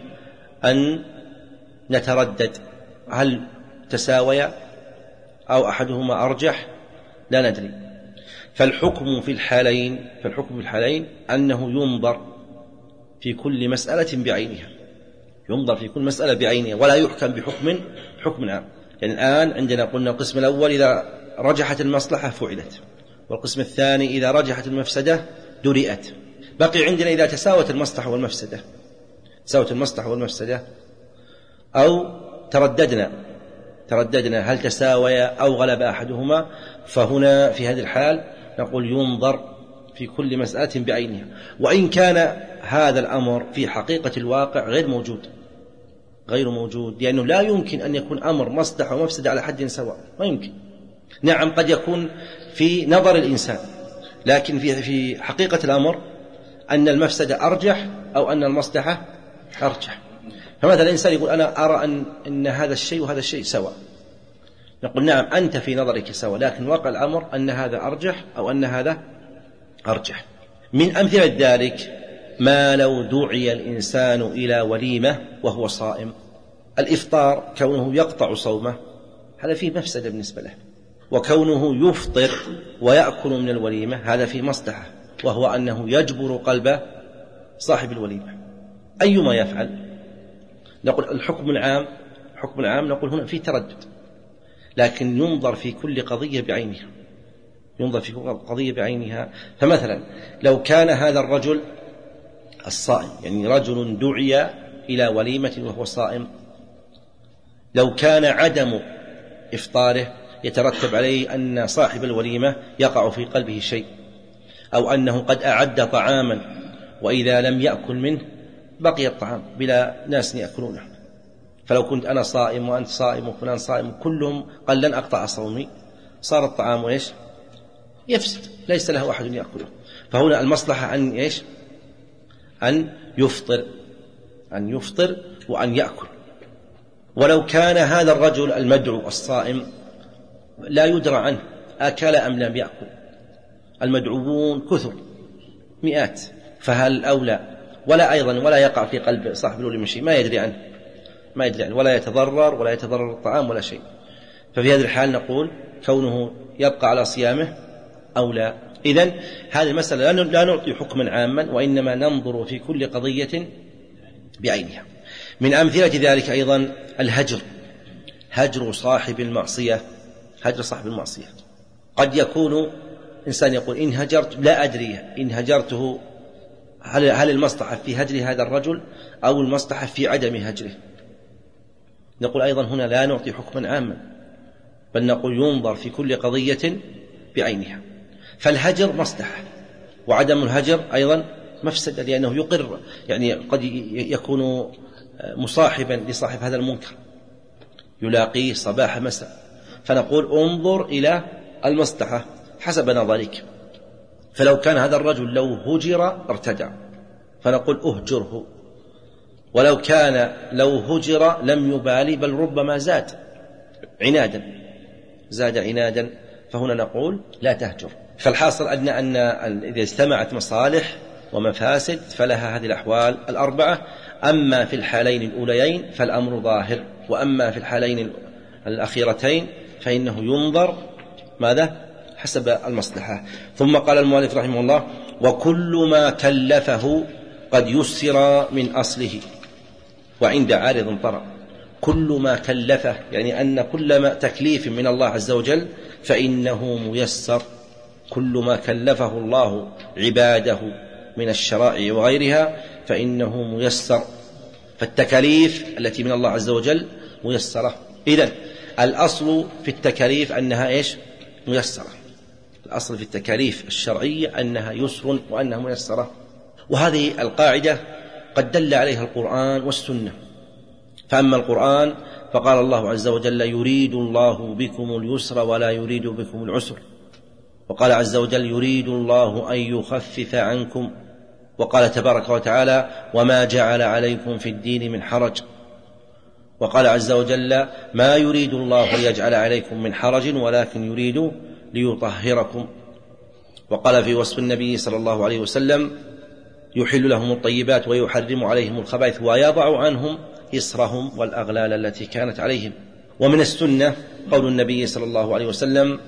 أن نتردد هل تساوي أو أحدهما أرجح، لا ندري. فالحكم في الحالين فالحكم في الحالين أنه ينظر في كل مسألة بعينها، ينظر في كل مسألة بعينها، ولا يحكم بحكم حكم عام. يعني الآن عندنا قلنا القسم الأول إذا رجحت المصلحة فعلت، والقسم الثاني إذا رجحت المفسدة درئت. بقي عندنا إذا تساوت المصلحة والمفسدة، تساوت المصلحة والمفسدة أو ترددنا ترددنا هل تساوي أو غلب أحدهما، فهنا في هذه الحال نقول ينظر في كل مسألة بعينها، وإن كان هذا الأمر في حقيقة الواقع غير موجود غير موجود لأنه لا يمكن أن يكون أمر مصلحة ومفسدة على حد سواء، ما يمكن. نعم قد يكون في نظر الإنسان، لكن في في حقيقة الأمر أن المفسدة أرجح أو أن المصلحة أرجح. فمثلا الإنسان يقول أنا أرى أن, أن هذا الشيء وهذا الشيء سواء، نقول نعم أنت في نظرك سواء، لكن واقع الأمر أن هذا أرجح أو أن هذا أرجح. من أمثلة ذلك ما لو دعي الإنسان إلى وليمة وهو صائم، الإفطار كونه يقطع صومه هذا فيه مفسدة بالنسبة له، وكونه يفطر ويأكل من الوليمة هذا فيه مصلحة، وهو أنه يجبر قلب صاحب الوليمة. أيما يفعل؟ نقول الحكم العام حكم العام نقول هنا فيه تردد، لكن ينظر في كل قضية بعينها ينظر في كل قضية بعينها. فمثلا لو كان هذا الرجل الصائم، يعني رجل دعي إلى وليمة وهو صائم، لو كان عدم إفطاره يترتب عليه أن صاحب الوليمة يقع في قلبه شيء، أو أنه قد أعد طعاما وإذا لم يأكل منه بقي الطعام بلا ناس يأكلونه، فلو كنت أنا صائم وأنت صائم وفلان صائم كلهم قال لن أقطع صومي، صار الطعام وإيش؟ يفسد، ليس له أحد يأكله. فهنا المصلحة أن إيش؟ أن يفطر أن يفطر وأن يأكل. ولو كان هذا الرجل المدعو الصائم لا يدرى عنه أكل أم لم يأكل، المدعوون كثر مئات، فهل أولى ولا أيضا ولا يقع في قلب صاحب الوليمة شيء، ما يدري عنه ما يدري عنه ولا يتضرر ولا يتضرر الطعام ولا شيء، ففي هذه الحال نقول كونه يبقى على صيامه أولى. إذن هذه المسألة لا نعطي حكما عاما، وإنما ننظر في كل قضية بعينها. من أمثلة ذلك أيضا الهجر، هجر صاحب المعصية، هجر صاحب المعصية. قد يكون إنسان يقول إن هجرت لا أدري إن هجرته هل, هل المصلحة في هجر هذا الرجل أو المصلحة في عدم هجره، نقول أيضا هنا لا نعطي حكما عاما، بل نقول ينظر في كل قضية بعينها. فالهجر مصلحة، وعدم الهجر أيضا مفسدة، لأنه يقر يعني قد يكون مصاحبا لصاحب هذا المنكر يلاقيه صباح مساء، فنقول انظر إلى المصلحة حسب نظرك. فلو كان هذا الرجل لو هجر ارتدع فنقول اهجره، ولو كان لو هجر لم يبالي بل ربما زاد عنادا زاد عنادا فهنا نقول لا تهجر. فالحاصل أن أن إذا اجتمعت مصالح ومفاسد فلها هذه الأحوال الأربعة. أما في الحالين الأوليين فالأمر ظاهر، وأما في الحالين الأخيرتين فإنه ينظر ماذا حسب المصلحة. ثم قال المؤلف رحمه الله: وكل ما كلفه قد يسر من أصله وعند عارض طرأ. كل ما كلفه يعني أن كل ما تكليف من الله عز وجل فإنه ميسر، كل ما كلفه الله عباده من الشرائع وغيرها فإنه ميسر. فالتكاليف التي من الله عز وجل ميسرة. إذن الأصل في التكاليف أنها إيش؟ ميسرة. الأصل في التكاليف الشرعية أنها يسر وأنها ميسرة، وهذه القاعدة قد دل عليها القرآن والسنة. فأما القرآن فقال الله عز وجل: يريد الله بكم اليسر ولا يريد بكم العسر. وقال عز وجل: يريد الله أن يخفف عنكم. وقال تبارك وتعالى: وما جعل عليكم في الدين من حرج. وقال عز وجل: ما يريد الله ليجعل عليكم من حرج ولكن يريد ليطهركم. وقال في وصف النبي صلى الله عليه وسلم: يحل لهم الطيبات ويحرم عليهم الخبائث ويضع عنهم إصرهم والأغلال التي كانت عليهم. ومن السنة قول النبي صلى الله عليه وسلم: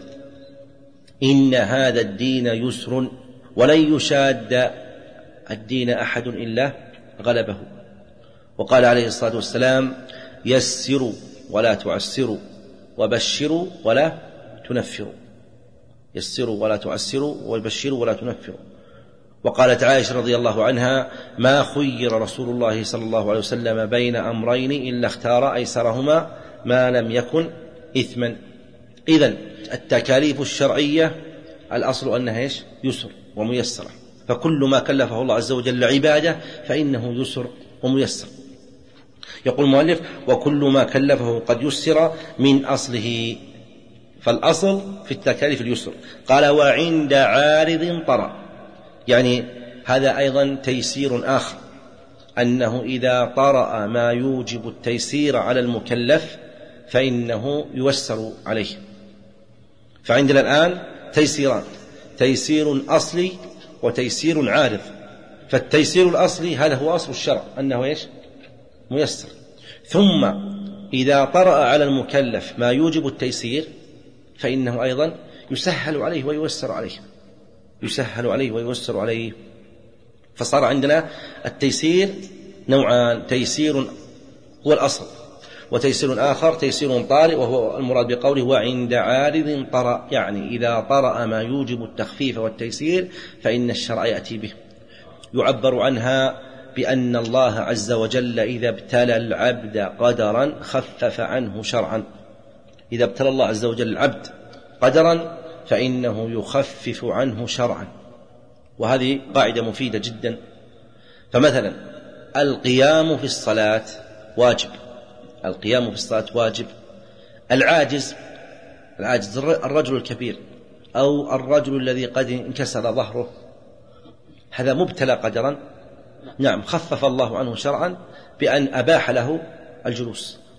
إن هذا الدين يسر ولن يشاد الدين أحد إلا غلبه. وقال عليه الصلاة والسلام: يسروا ولا تعسروا وبشروا ولا تنفروا. يسروا ولا تعسروا وبشروا ولا تنفروا. وقالت عائشة رضي الله عنها: ما خير رسول الله صلى الله عليه وسلم بين أمرين إلا اختار أيسرهما ما لم يكن إثما. إذن التكاليف الشرعية الأصل أنها إيش؟ يسر وميسرة. فكل ما كلفه الله عز وجل عباده فإنه يسر وميسر. يقول المؤلف: وكل ما كلفه قد يسر من أصله. فالأصل في التكاليف اليسر. قال: وعند عارض طرأ، يعني هذا أيضا تيسير آخر، أنه إذا طرأ ما يوجب التيسير على المكلف فإنه يوسر عليه. فعندنا الآن تيسيران: تيسير أصلي وتيسير عارض. فالتيسير الأصلي هذا هو أصل الشرع أنه إيش؟ ميسر. ثم إذا طرأ على المكلف ما يوجب التيسير فإنه أيضا يسهل عليه ويوسر عليه، يسهل عليه ويوسر عليه. فصار عندنا التيسير نوعان: تيسير هو الأصل، وتيسير آخر تيسير طارئ، وهو المراد بقوله: وعند عارض طرأ، يعني إذا طرأ ما يوجب التخفيف والتيسير فإن الشرع يأتي به. يعبر عنها بأن الله عز وجل إذا ابتلى العبد قدرا خفف عنه شرعا. إذا ابتلى الله عز وجل العبد قدرا فإنه يخفف عنه شرعا. وهذه قاعدة مفيدة جدا. فمثلا القيام في الصلاة واجب، القيام في الصلاة واجب. العاجز العاجز الرجل الكبير أو الرجل الذي قد انكسر ظهره، هذا مبتلى قدرا، نعم، خفف الله عنه شرعا بأن أباح له الجلوس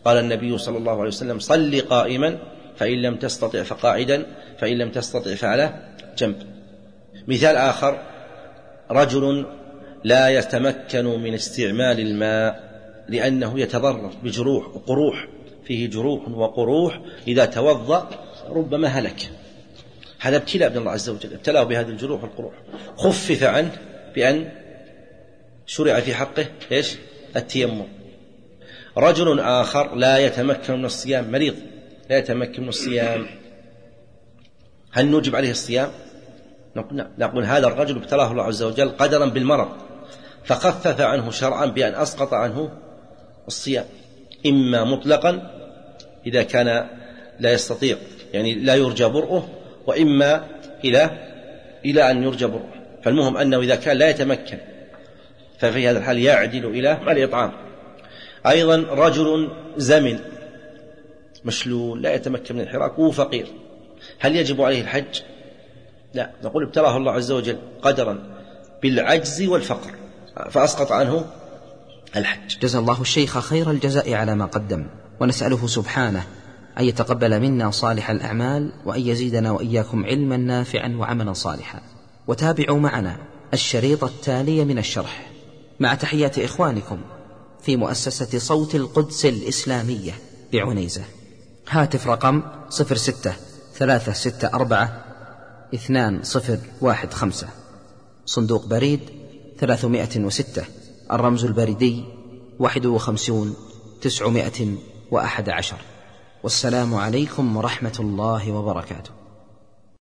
قال النبي صلى الله عليه وسلم: صل قائما فإن لم تستطع فقاعدا فإن لم تستطع فعلى جنب. مثال آخر: رجل لا يتمكن من استعمال الماء لأنه يتضرر بجروح وقروح، فيه جروح وقروح، إذا توضأ ربما هلك. هذا ابتلاء من الله عز وجل، ابتلاه بهذه الجروح والقروح، خفف عنه بأن شرع في حقه إيش؟ التيمم. رجل آخر لا يتمكن من الصيام، مريض لا يتمكن من الصيام، هل نوجب عليه الصيام؟ نقول هذا الرجل ابتلاه الله عز وجل قدرا بالمرض، فخفف عنه شرعا بأن أسقط عنه الصيام، إما مطلقا إذا كان لا يستطيع، يعني لا يرجى برؤه، وإما إلى إلى أن يرجى برؤه. فالمهم أنه إذا كان لا يتمكن ففي هذا الحال يعدل إلى الإطعام. أيضا رجل زمن مشلول لا يتمكن من الحراك وهو فقير، هل يجب عليه الحج؟ لا، نقول ابتلاه الله عز وجل قدرا بالعجز والفقر فأسقط عنه الحج. جزا الله الشيخ خير الجزاء على ما قدم، ونسأله سبحانه أن يتقبل منا صالح الأعمال، وأن يزيدنا وإياكم علما نافعا وعملا صالحا. وتابعوا معنا الشريط التالي من الشرح مع تحيات إخوانكم في مؤسسة صوت القدس الإسلامية بعنيزة. هاتف رقم صفر ستة ثلاثة ستة أربعة اثنان صفر واحد خمسة، صندوق بريد ثلاثمائة وستة، الرمز البريدي واحد وخمسون تسعمائة وأحد عشر. والسلام عليكم ورحمة الله وبركاته.